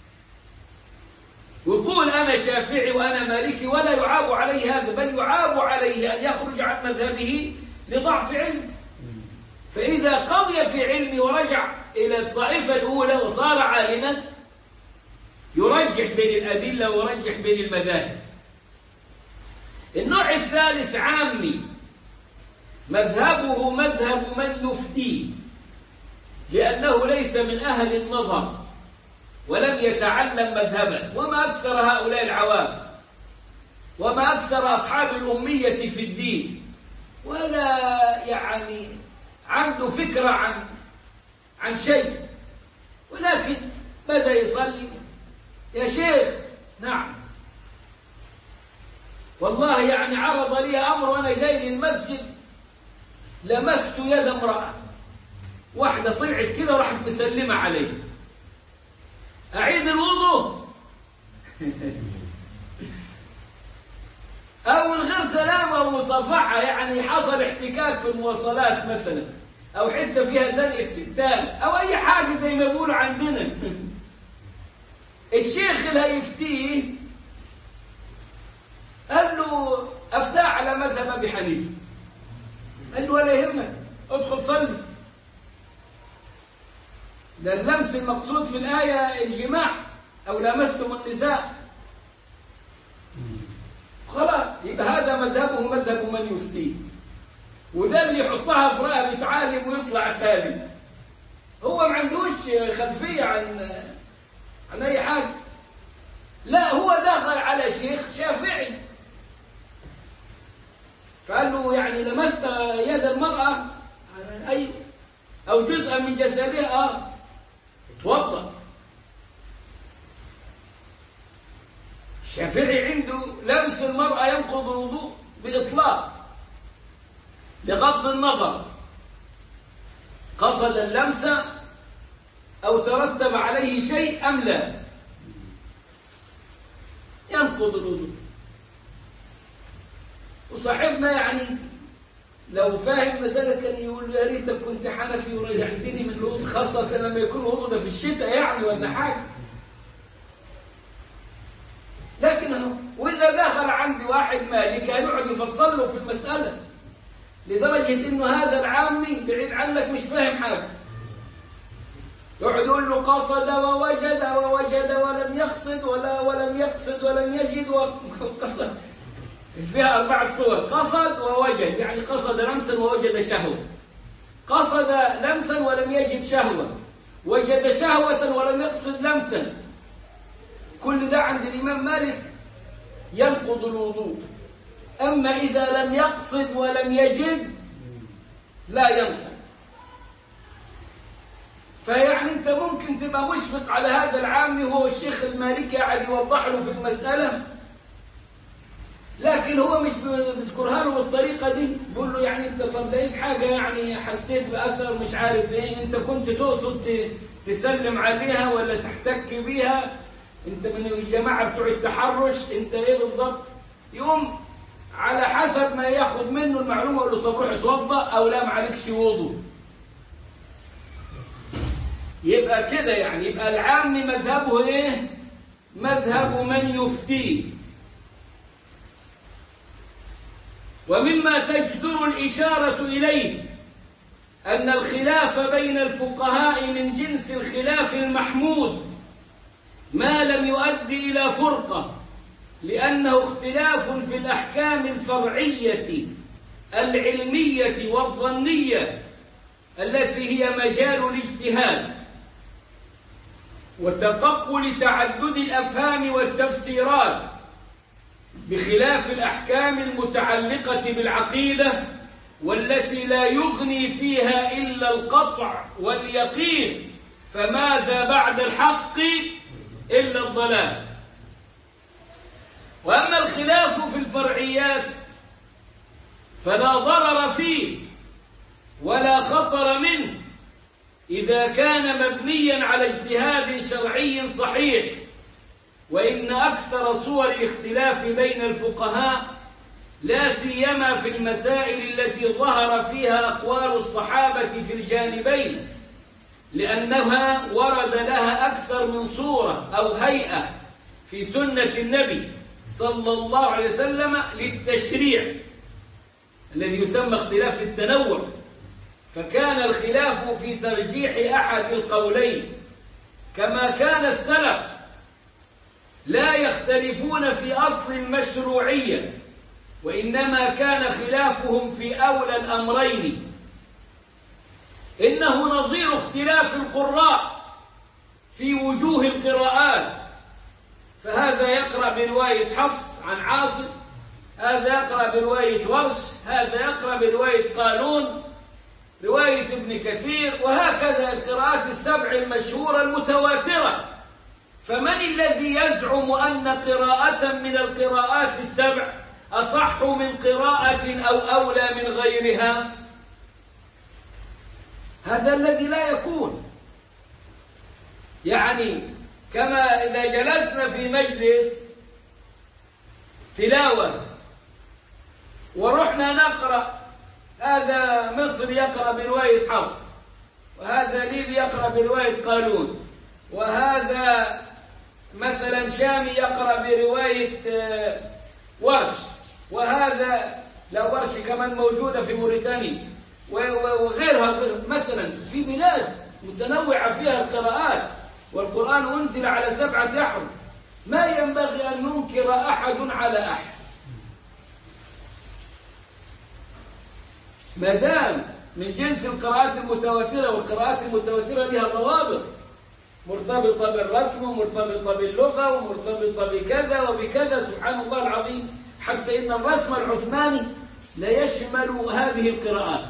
[SPEAKER 1] ويقول أنا شافعي وأنا مالكي، ولا يعاب عليه هذا، بل يعاب عليه أن يخرج عن مذهبه لضعف علم. فإذا قضي في علمه ورجع إلى الطائفة الأولى وصار عالما، يرجح بين الأدلة ويرجح بين المذاهب. النوع الثالث عامي، مذهبه مذهب من يفتيه، لأنه ليس من أهل النظر ولم يتعلم مذهبا. وما أكثر هؤلاء العوام، وما أكثر أصحاب الأمية في الدين، ولا يعني عنده فكرة عن عن شيء، ولكن بدأ يصلي. يا شيخ، نعم والله يعني عرض لي أمر وأنا جاي للمسجد، لمست يد امرأة واحدة طلعت كده وراحت مسلمة عليه، أعيد الوضوء أو الغير سلام أو مصافحة، يعني حصل احتكاك في المواصلات مثلا، أو حتة فيها زنقة ستان أو أي حاجة زي ما بيقولوا عندنا. الشيخ اللي هيفتيه قال له أفتاه على مذهب أبي حنيفة، قال له ولا يهمك ادخل صلي، ده اللمس المقصود في الآية الجماع أو لامستم النساء، خلاص يبقى هذا مذهبه مذهب من يفتيه. وده اللي يحطها في رقبة عالم ويطلع سالم، هو ما عندوش خلفية عن عن أي حاجة. لا، هو دخل على شيخ شافعي فقال له يعني لمست يد المرأة أي أو جزءا من جسدها، آه اتوضأ. الشافعي عنده لمس المرأة ينقض الوضوء بإطلاق بغض النظر قصد اللمس أو ترتب عليه شيء أم لا، ينقض الوضوء. وصاحبنا يعني لو فاهم مسألة كان يقول يا ريتك كنت حنفي ورجعتني من الوضوء، خاصة لما يكون الوضوء ده في الشتاء يعني ولا حاجة. لكن هو وإذا دخل عندي واحد مالكي هيقعد يفصل له في المسألة لدرجة إنه هذا العامي بعيد عنك مش فاهم حاجة، يقعد يقول له قصد ووجد ووجد ولم يقصد ولا ولم يقصد ولم يجد وقصد. فيها أربعة صور: قصد ووجد، يعني قصد لمسا ووجد شهوة، قصد لمسا ولم يجد شهوة، وجد شهوة ولم يقصد لمسا. كل ده عند الإمام مالك ينقض الوضوء. أما إذا لم يقصد ولم يجد لا ينقض. فيعني أنت ممكن تبقى مشفق على هذا العامي وهو الشيخ المالكي قاعد يوضح له في المسألة، لكن هو مش بيذكرها له بالطريقة دي، بيقول له يعني أنت طب لقيت حاجة يعني حسيت بأثر مش عارف إيه، أنت كنت تقصد تسلم عليها ولا تحتك بيها، أنت من الجماعة بتوع التحرش، أنت إيه بالضبط؟ يقوم على حسب ما ياخد منه المعلومة، يقول له طب روح اتوضأ أو لا معلكش وضوء. يبقى كده يعني، يبقى العام مذهبه ايه؟ مذهب من يفتيه. ومما تجدر الإشارة إليه أن الخلاف بين الفقهاء من جنس الخلاف المحمود ما لم يؤدي إلى فرقة، لأنه اختلاف في الأحكام الفرعية العلمية والظنية التي هي مجال الاجتهاد، وتقبل تعدد الأفهام والتفسيرات، بخلاف الأحكام المتعلقة بالعقيدة والتي لا يغني فيها إلا القطع واليقين، فماذا بعد الحق إلا الضلال. وأما الخلاف في الفرعيات فلا ضرر فيه ولا خطر منه إذا كان مبنيا على اجتهاد شرعي صحيح. وإن أكثر صور الاختلاف بين الفقهاء لا سيما في المسائل التي ظهر فيها أقوال الصحابة في الجانبين، لأنها ورد لها أكثر من صورة أو هيئة في سنة النبي صلى الله عليه وسلم للتشريع الذي يسمى اختلاف التنوع، فكان الخلاف في ترجيح أحد القولين، كما كان السلف لا يختلفون في أصل المشروعية، وإنما كان خلافهم في أولى الأمرين. إنه نظير اختلاف القراء في وجوه القراءات، فهذا يقرأ برواية حفص عن عاصم، هذا يقرأ برواية ورش، هذا يقرأ برواية قالون، رواية ابن كثير، وهكذا القراءات السبع المشهورة المتواترة. فمن الذي يزعم أن قراءة من القراءات السبع أصح من قراءة أو أولى من غيرها؟ هذا الذي لا يكون. يعني كما إذا جلسنا في مجلس تلاوة ورحنا نقرأ، هذا مصر يقرأ برواية حفص، وهذا ليبي يقرأ برواية قالون، وهذا مثلا شامي يقرأ برواية ورش، وهذا لا ورش كمان موجودة في موريتانيا وغيرها. مثلا في بلاد متنوعة فيها القراءات، والقرآن أنزل على سبعة أحرف، ما ينبغي أن ينكر أحد على أحد ما دام من جنس القراءات المتواترة، والقراءات المتواترة لها ضوابط مرتبطة بالرسم ومرتبطة باللغة ومرتبطة بكذا وبكذا، سبحان الله العظيم، حتى إن الرسم العثماني لا يشمل هذه القراءات.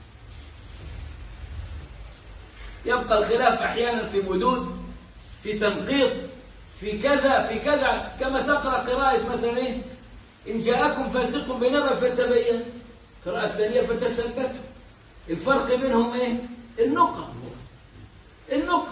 [SPEAKER 1] يبقى الخلاف أحيانا في مدود، في تنقيط، في كذا في كذا، كما تقرأ قراءة مثلا إيه؟ إن جاءكم فاسق بنبأ فتبين، قراءة ثانية فتثبتوا. الفرق بينهم إيه؟ النقط النقط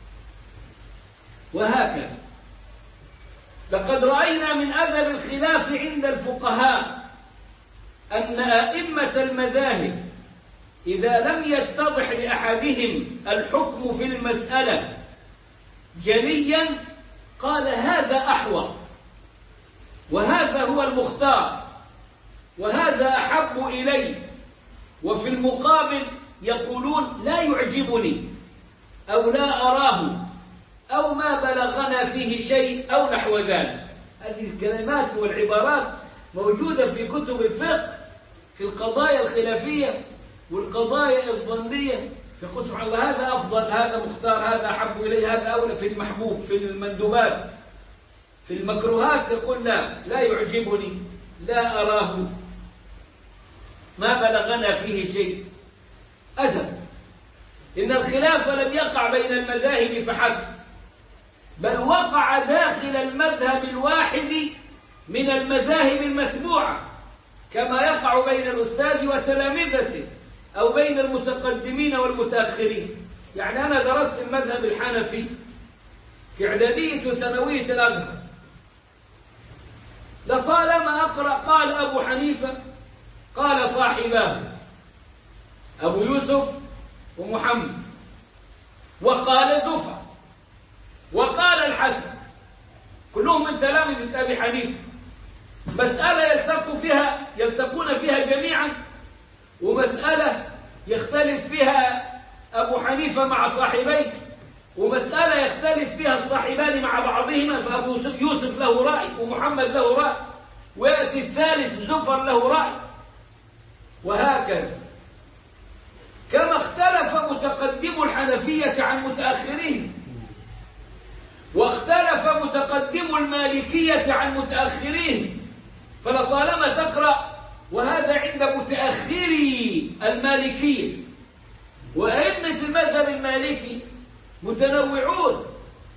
[SPEAKER 1] وهكذا. لقد رأينا من أثر الخلاف عند الفقهاء أن أئمة المذاهب إذا لم يتضح لأحدهم الحكم في المسألة جليا قال هذا أحوط، وهذا هو المختار، وهذا أحب إلي، وفي المقابل يقولون لا يعجبني أو لا أراه أو ما بلغنا فيه شيء أو نحو ذلك. هذه الكلمات والعبارات موجودة في كتب الفقه في القضايا الخلافية والقضايا الظنية، فيقول سبحان الله هذا أفضل، هذا مختار، هذا أحب إلي، هذا أولى. في المحبوب، في المندوبات، في المكروهات يقول لا لا يعجبني، لا أراه، ما بلغنا فيه شيء. أذى إن الخلاف لم يقع بين المذاهب فحسب، بل وقع داخل المذهب الواحد من المذاهب المتبوعة، كما يقع بين الأستاذ وتلامذته أو بين المتقدمين والمتأخرين. يعني أنا درست المذهب الحنفي في إعدادية وثانوية الأزهر، لطالما أقرأ. قال أبو حنيفة قال صاحباه أبو يوسف ومحمد، وقال زفر، وقال الحسن، كلهم من تلامذة أبي حنيفة. مسألة يلتقوا فيها يلتقون فيها جميعا، ومسألة يختلف فيها أبو حنيفة مع صاحبيه، ومسألة يختلف فيها الصاحبان مع بعضهما، فأبو يوسف له رأي ومحمد له رأي، ويأتي الثالث زفر له رأي، وهكذا. كما اختلف متقدم الحنفية عن متأخرين، واختلف متقدم المالكية عن متأخرين. فلطالما تقرأ وهذا عند متأخري المالكية، وأئمة المذهب المالكي متنوعون.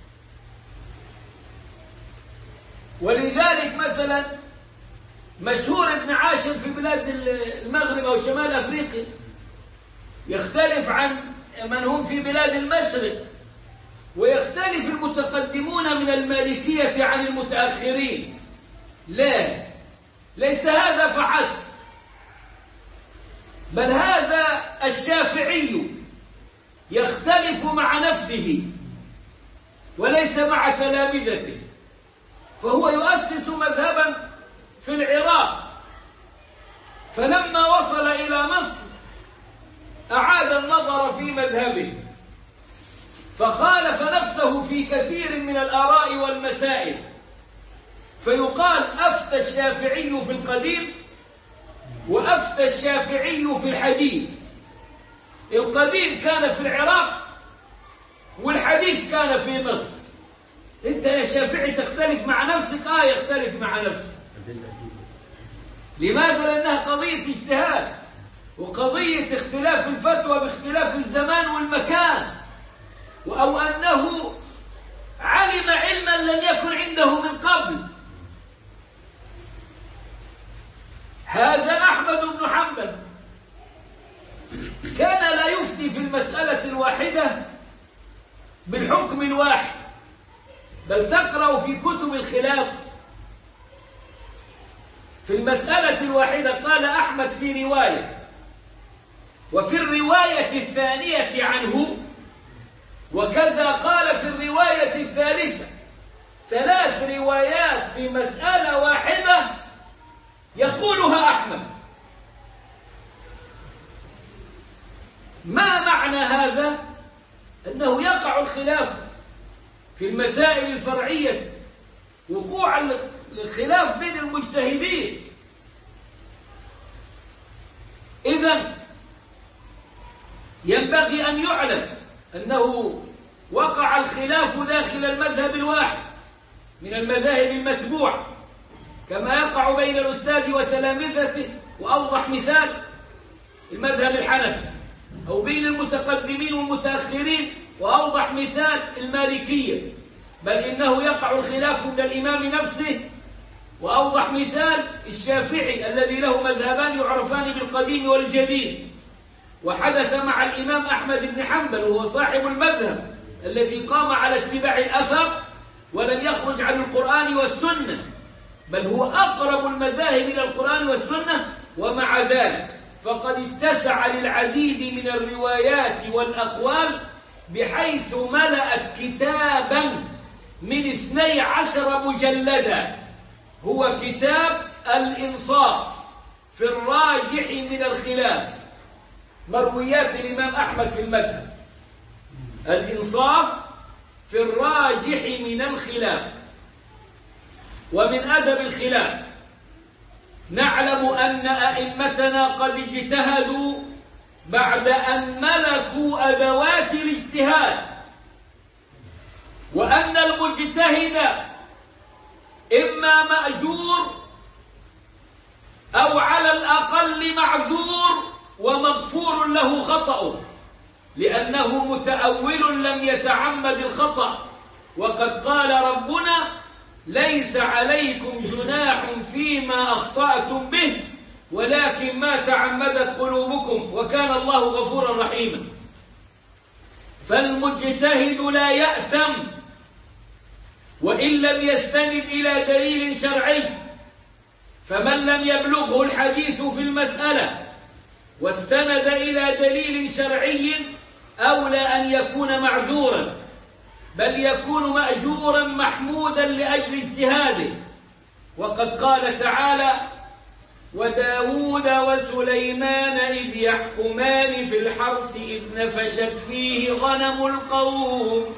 [SPEAKER 1] ولذلك مثلا مشهور ابن عاشر في بلاد المغرب أو شمال أفريقيا يختلف عن من هم في بلاد المشرق، ويختلف المتقدمون من المالكية عن المتأخرين. لا، ليس هذا فحسب، بل هذا الشافعي يختلف مع نفسه وليس مع تلامذته، فهو يؤسس مذهبا في العراق، فلما وصل إلى مصر أعاد النظر في مذهبه، فخالف نفسه في كثير من الآراء والمسائل. فيقال أفتى الشافعي في القديم وأفتى الشافعي في الحديث. القديم كان في العراق والحديث كان في مصر. أنت يا شافعي تختلف مع نفسك؟ آه يختلف مع نفسك. لماذا؟ لأنها قضية اجتهاد، وقضية اختلاف الفتوى باختلاف الزمان والمكان، أو أنه علم علما لم يكن عنده من قبل. هذا أحمد بن حنبل كان لا يفتي في المسألة الواحدة بالحكم الواحد، بل تقرأ في كتب الخلاف في المسألة الواحدة. قال أحمد في رواية، وفي الرواية الثانية عنه وكذا قال في الرواية الثالثة. ثلاث روايات في مسألة واحدة يقولها أحمد. ما معنى هذا؟ أنه يقع الخلاف في المسائل الفرعية، وقوع الخلاف بين المجتهدين. إذن ينبغي أن يعلم أنه وقع الخلاف داخل المذهب الواحد من المذاهب المتبوعة، كما يقع بين الأستاذ وتلامذته. وأوضح مثال المذهب الحنفي، أو بين المتقدمين والمتأخرين، وأوضح مثال المالكية، بل إنه يقع الخلاف من الإمام نفسه. وأوضح مثال الشافعي الذي له مذهبان يعرفان بالقديم والجديد. وحدث مع الإمام أحمد بن حنبل وهو صاحب المذهب الذي قام على اتباع الأثر ولم يخرج عن القرآن والسنة، بل هو أقرب المذاهب إلى القرآن والسنة. ومع ذلك فقد اتسع للعديد من الروايات والأقوال بحيث ملأت كتابا من اثني عشر مجلدا، هو كتاب الإنصاف في الراجح من الخلاف، مرويات الإمام أحمد في المذهب. الإنصاف في الراجح من الخلاف. ومن أدب الخلاف نعلم أن أئمتنا قد اجتهدوا بعد أن ملكوا أدوات الاجتهاد، وأن المجتهد إما مأجور أو على الأقل معذور ومغفور له خطأه، لأنه متأول لم يتعمد الخطأ. وقد قال ربنا: ليس عليكم جناح فيما أخطأتم به ولكن ما تعمدت قلوبكم وكان الله غفورا رحيما. فالمجتهد لا يأثم وإن لم يستند إلى دليل شرعي، فمن لم يبلغه الحديث في المسألة واستند إلى دليل شرعي أولى أن يكون معذورا، بل يكون مأجورا محمودا لأجل اجتهاده. وقد قال تعالى: وداود وسليمان إذ يحكمان في الحرث إذ نفشت فيه غنم القوم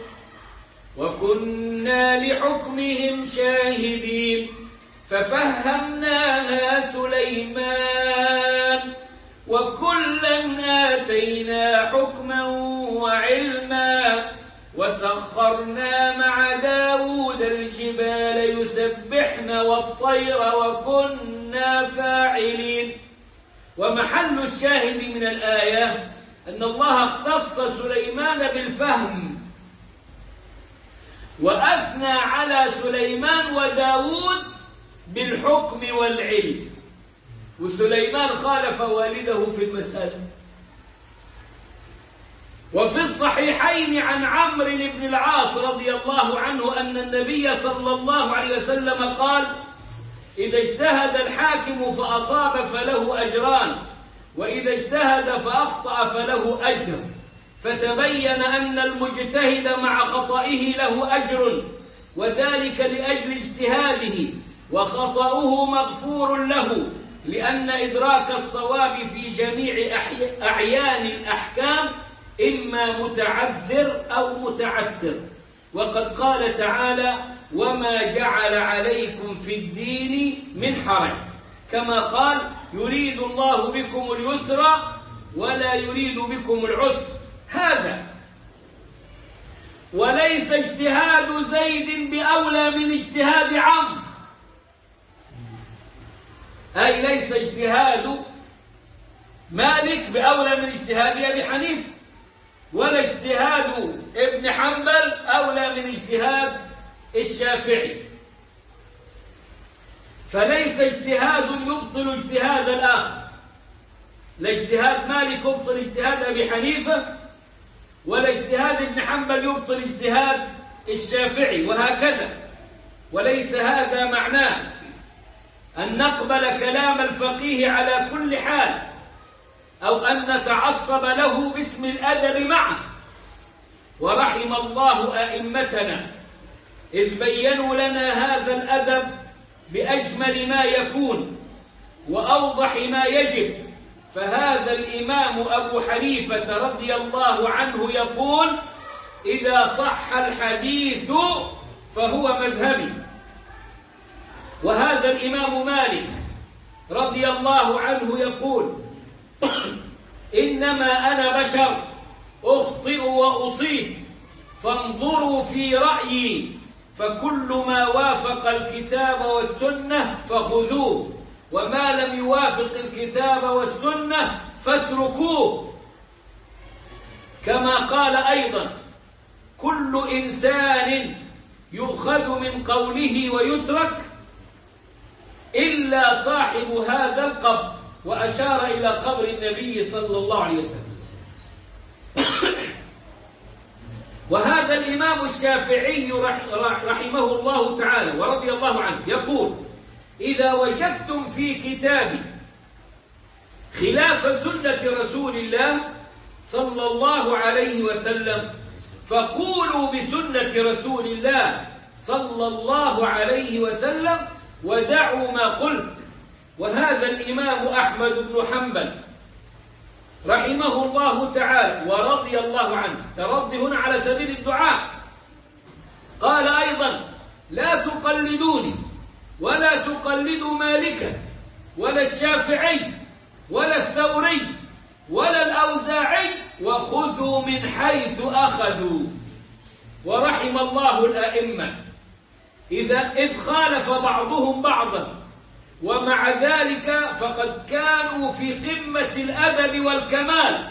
[SPEAKER 1] وكنا لحكمهم شاهدين ففهمناها سليمان وكلا آتينا حكما وعلما وسخرنا مع داود الجبال يسبحن والطير وكنا فاعلين. ومحل الشاهد من الآية أن الله اختص سليمان بالفهم، وأثنى على سليمان وداود بالحكم والعلم، وسليمان خالف والده في المسألة. وفي الصحيحين عن عمرو بن العاص رضي الله عنه أن النبي صلى الله عليه وسلم قال: إذا اجتهد الحاكم فأصاب فله أجران، وإذا اجتهد فأخطأ فله أجر، فتبين أن المجتهد مع خطئه له أجر، وذلك لأجل اجتهاده، وخطأه مغفور له، لأن إدراك الصواب في جميع أعيان الأحكام إما متعذر أو متعسر. وقد قال تعالى: وما جعل عليكم في الدين من حرج، كما قال: يريد الله بكم اليسر ولا يريد بكم العسر. هذا وليس اجتهاد زيد بأولى من اجتهاد عمرو، أي ليس اجتهاد مالك بأولى من اجتهاد أبي حنيفة، ولا اجتهاد ابن حنبل أولى من اجتهاد الشافعي. فليس اجتهاد يبطل اجتهاد الآخر، لا اجتهاد مالك يبطل اجتهاد أبي حنيفة، ولا اجتهاد ابن حنبل يبطل اجتهاد الشافعي، وهكذا. وليس هذا معناه أن نقبل كلام الفقيه على كل حال، أو أن نتعصب له باسم الأدب معه. ورحم الله أئمتنا إذ بينوا لنا هذا الأدب بأجمل ما يكون وأوضح ما يجب. فهذا الإمام أبو حنيفة رضي الله عنه يقول: إذا صح الحديث فهو مذهبي. وهذا الإمام مالك رضي الله عنه يقول: إنما أنا بشر أخطئ وأصيب، فانظروا في رأيي، فكل ما وافق الكتاب والسنة فخذوه، وما لم يوافق الكتاب والسنة فاتركوه. كما قال أيضا: كل إنسان يؤخذ من قوله ويترك إلا صاحب هذا القبر، وأشار إلى قبر النبي صلى الله عليه وسلم. وهذا الإمام الشافعي رحمه الله تعالى ورضي الله عنه يقول: إذا وجدتم في كتابي خلاف سنة رسول الله صلى الله عليه وسلم فقولوا بسنة رسول الله صلى الله عليه وسلم ودعوا ما قلت. وهذا الإمام أحمد بن حنبل رحمه الله تعالى ورضي الله عنه، ترضي هنا على سبيل الدعاء، قال أيضا: لا تقلدوني ولا تقلدوا مالكا ولا الشافعي ولا الثوري ولا الأوزاعي، وخذوا من حيث أخذوا. ورحم الله الأئمة إذا إذ خالف بعضهم بعضا، ومع ذلك فقد كانوا في قمة الأدب والكمال.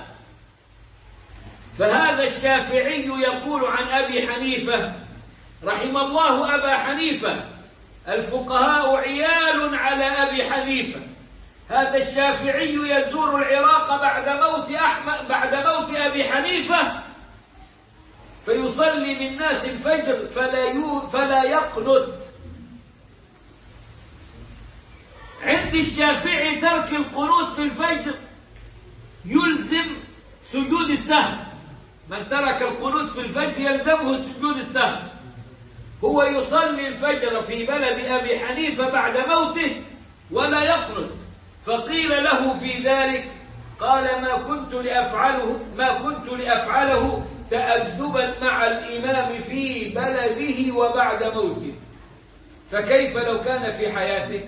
[SPEAKER 1] فهذا الشافعي يقول عن أبي حنيفة: رحم الله أبا حنيفة، الفقهاء عيال على أبي حنيفة. هذا الشافعي يزور العراق بعد موت أحمد بعد موت أبي حنيفة، فيصلي بالناس الفجر فلا فلا يقنت. عند الشافعي ترك القنوت في الفجر يلزم سجود السهو. من ترك القنوت في الفجر يلزمه سجود السهو. هو يصلي الفجر في بلد أبي حنيفة بعد موته ولا يقنت، فقيل له في ذلك قال ما كنت لأفعله ما كنت لأفعله تأدبا مع الإمام في بلده وبعد موته، فكيف لو كان في حياته؟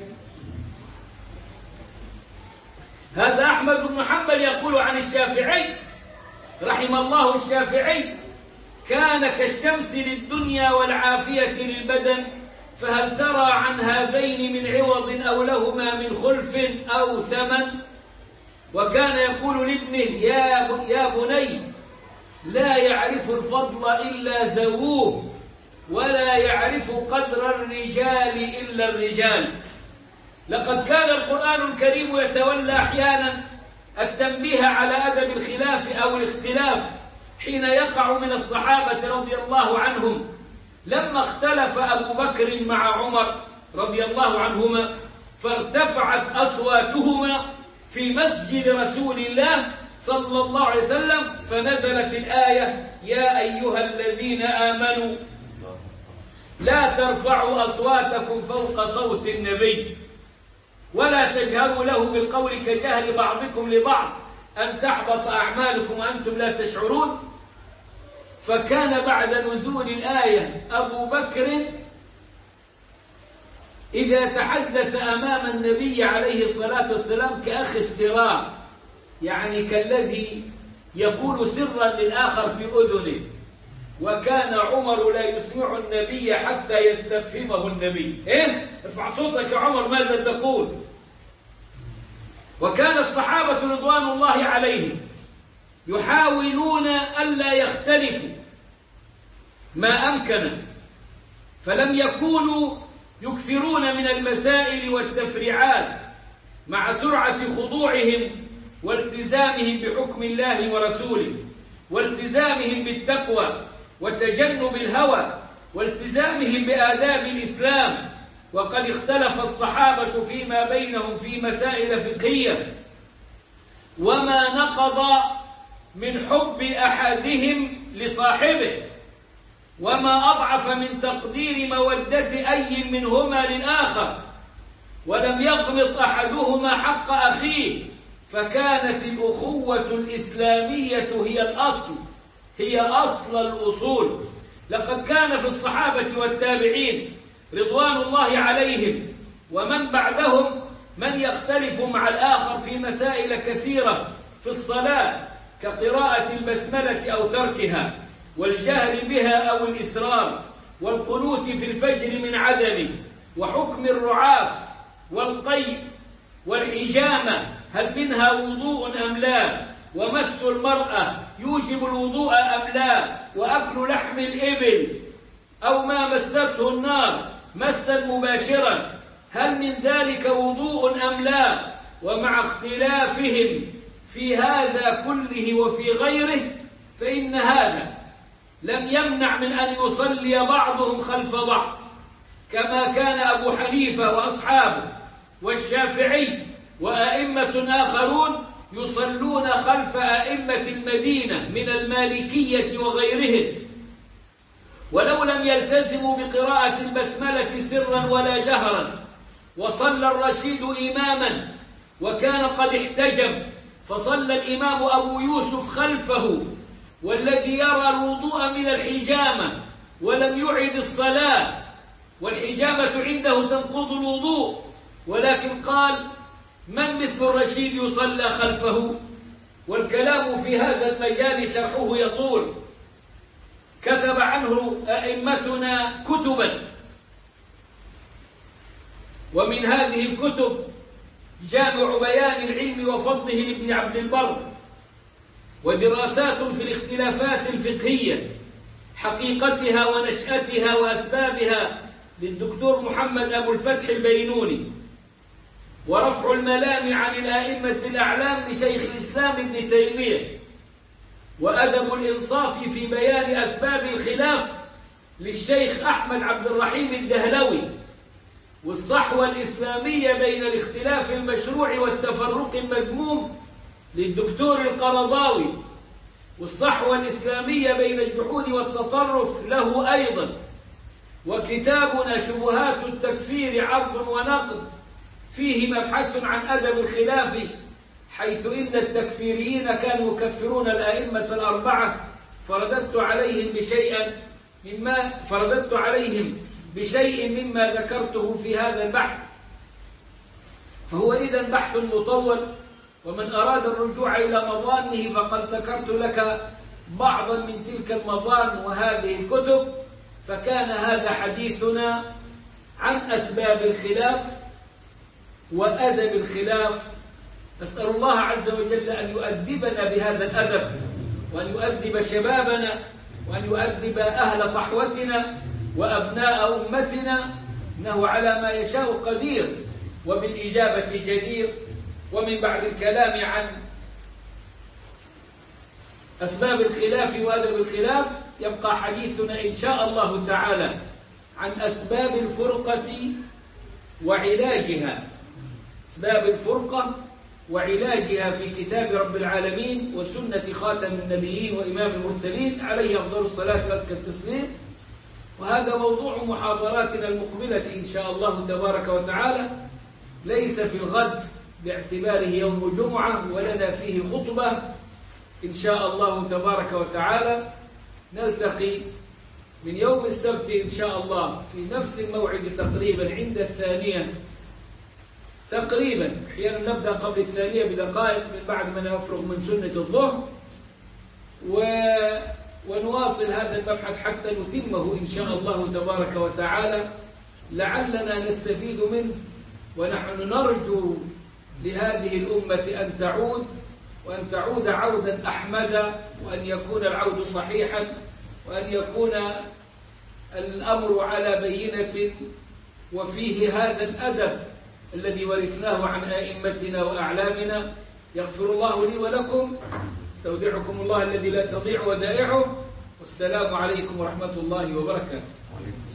[SPEAKER 1] هذا أحمد بن حنبل يقول عن الشافعي رحم الله الشافعي كان كالشمس للدنيا والعافية للبدن، فهل ترى عن هذين من عوض أو لهما من خلف أو ثمن؟ وكان يقول لابنه يا يا بني لا يعرف الفضل إلا ذووه ولا يعرف قدر الرجال إلا الرجال. لقد كان القرآن الكريم يتولى أحيانا التنبيه على أدب الخلاف أو الاختلاف حين يقع من الصحابة رضي الله عنهم. لما اختلف أبو بكر مع عمر رضي الله عنهما فارتفعت أصواتهما في مسجد رسول الله صلى الله عليه وسلم، فنزلت الآية يا أيها الذين آمنوا لا ترفعوا أصواتكم فوق صوت النبي ولا تجهروا له بالقول كجهل بعضكم لبعض أن تحبط أعمالكم وأنتم لا تشعرون. فكان بعد نزول الآية أبو بكر إذا تحدث أمام النبي عليه الصلاة والسلام كأخ السراء، يعني كالذي يقول سرا للآخر في أذنه، وكان عمر لا يسمع النبي حتى يستفهمه النبي. إيه؟ ارفع صوتك يا عمر ماذا تقول؟ وكان الصحابة رضوان الله عليهم يحاولون ألا يختلفوا ما أمكن، فلم يكونوا يكثرون من المسائل والتفريعات مع سرعة خضوعهم والتزامهم بحكم الله ورسوله والتزامهم بالتقوى وتجنب الهوى والتزامهم بآداب الإسلام. وقد اختلف الصحابة فيما بينهم في مسائل فقهية، وما نقض من حب أحدهم لصاحبه وما أضعف من تقدير مودة أي منهما للآخر، ولم يغمط أحدهما حق أخيه، فكانت الأخوة الإسلامية هي الأصل، هي أصل الأصول. لقد كان في الصحابة والتابعين رضوان الله عليهم ومن بعدهم من يختلف مع الآخر في مسائل كثيرة في الصلاة كقراءة البسملة أو تركها والجهر بها أو الإسرار والقنوت في الفجر من عدم وحكم الرعاف والقيء والحجامة هل منها وضوء أم لا، ومس المرأة يوجب الوضوء أم لا، وأكل لحم الإبل أو ما مسته النار مسا مباشرا هل من ذلك وضوء أم لا. ومع اختلافهم في هذا كله وفي غيره فإن هذا لم يمنع من أن يصلي بعضهم خلف بعض، كما كان أبو حنيفة وأصحابه والشافعي وأئمة آخرون يصلون خلف أئمة المدينة من المالكية وغيرهم، ولو لم يلتزموا بقراءة البسملة سرا ولا جهرا. وصلى الرشيد إماما وكان قد احتجم فصلى الإمام أبو يوسف خلفه، والذي يرى الوضوء من الحجامة ولم يعد الصلاة، والحجامة عنده تنقض الوضوء، ولكن قال من مثل الرشيد يصلى خلفه؟ والكلام في هذا المجال شرحه يطول، كتب عنه أئمتنا كتبا، ومن هذه الكتب جامع بيان العلم وفضله لابن عبد البر، ودراسات في الاختلافات الفقهية حقيقتها ونشأتها وأسبابها للدكتور محمد أبو الفتح البينوني، ورفع الملام عن الآئمة الأعلام لشيخ الإسلام ابن تيمية، وأدب الإنصاف في بيان أسباب الخلاف للشيخ أحمد عبد الرحيم الدهلوي، والصحوة الإسلامية بين الاختلاف المشروع والتفرق المذموم للدكتور القرضاوي، والصحوة الإسلامية بين الجحود والتطرف له أيضا، وكتابنا شبهات التكفير عرض ونقد فيه مبحث عن أدب الخلاف، حيث إن التكفيريين كانوا يكفرون الأئمة الأربعة، فرددت عليهم بشيء مما فرددت عليهم بشيء مما ذكرته في هذا البحث. فهو إذن بحث مطول، ومن أراد الرجوع إلى مظانه فقد ذكرت لك بعضا من تلك المظان وهذه الكتب. فكان هذا حديثنا عن أسباب الخلاف وأدب الخلاف. نسأل الله عز وجل أن يؤدبنا بهذا الأدب، وأن يؤدب شبابنا، وأن يؤدب أهل صحوتنا وأبناء أمتنا، إنه على ما يشاء قدير وبالإجابة جدير. ومن بعد الكلام عن أسباب الخلاف وأدب الخلاف يبقى حديثنا إن شاء الله تعالى عن أسباب الفرقة وعلاجها، أسباب الفرقة وعلاجها في كتاب رب العالمين وسنة خاتم النبيين وإمام المرسلين عليه أفضل الصلاة وأزكى التسليم. وهذا موضوع محاضراتنا المقبلة إن شاء الله تبارك وتعالى، ليس في الغد باعتباره يوم جمعة ولنا فيه خطبة إن شاء الله تبارك وتعالى. نلتقي من يوم السبت إن شاء الله في نفس الموعد تقريبا عند الثانية تقريبا، أحيانا نبدأ قبل الثانية بدقائق من بعد ما نفرغ من سنة الظهر، و... ونواصل هذا المبحث حتى نتمه إن شاء الله تبارك وتعالى، لعلنا نستفيد منه، ونحن نرجو لهذه الأمة أن تعود، وأن تعود عودا أحمدا، وأن يكون العود صحيحا، وأن يكون الأمر على بينة وفيه هذا الأدب الذي ورثناه عن أئمتنا وأعلامنا. يغفر الله لي ولكم، استودعكم الله الذي لا تضيع ودائعه، والسلام عليكم ورحمة الله وبركاته.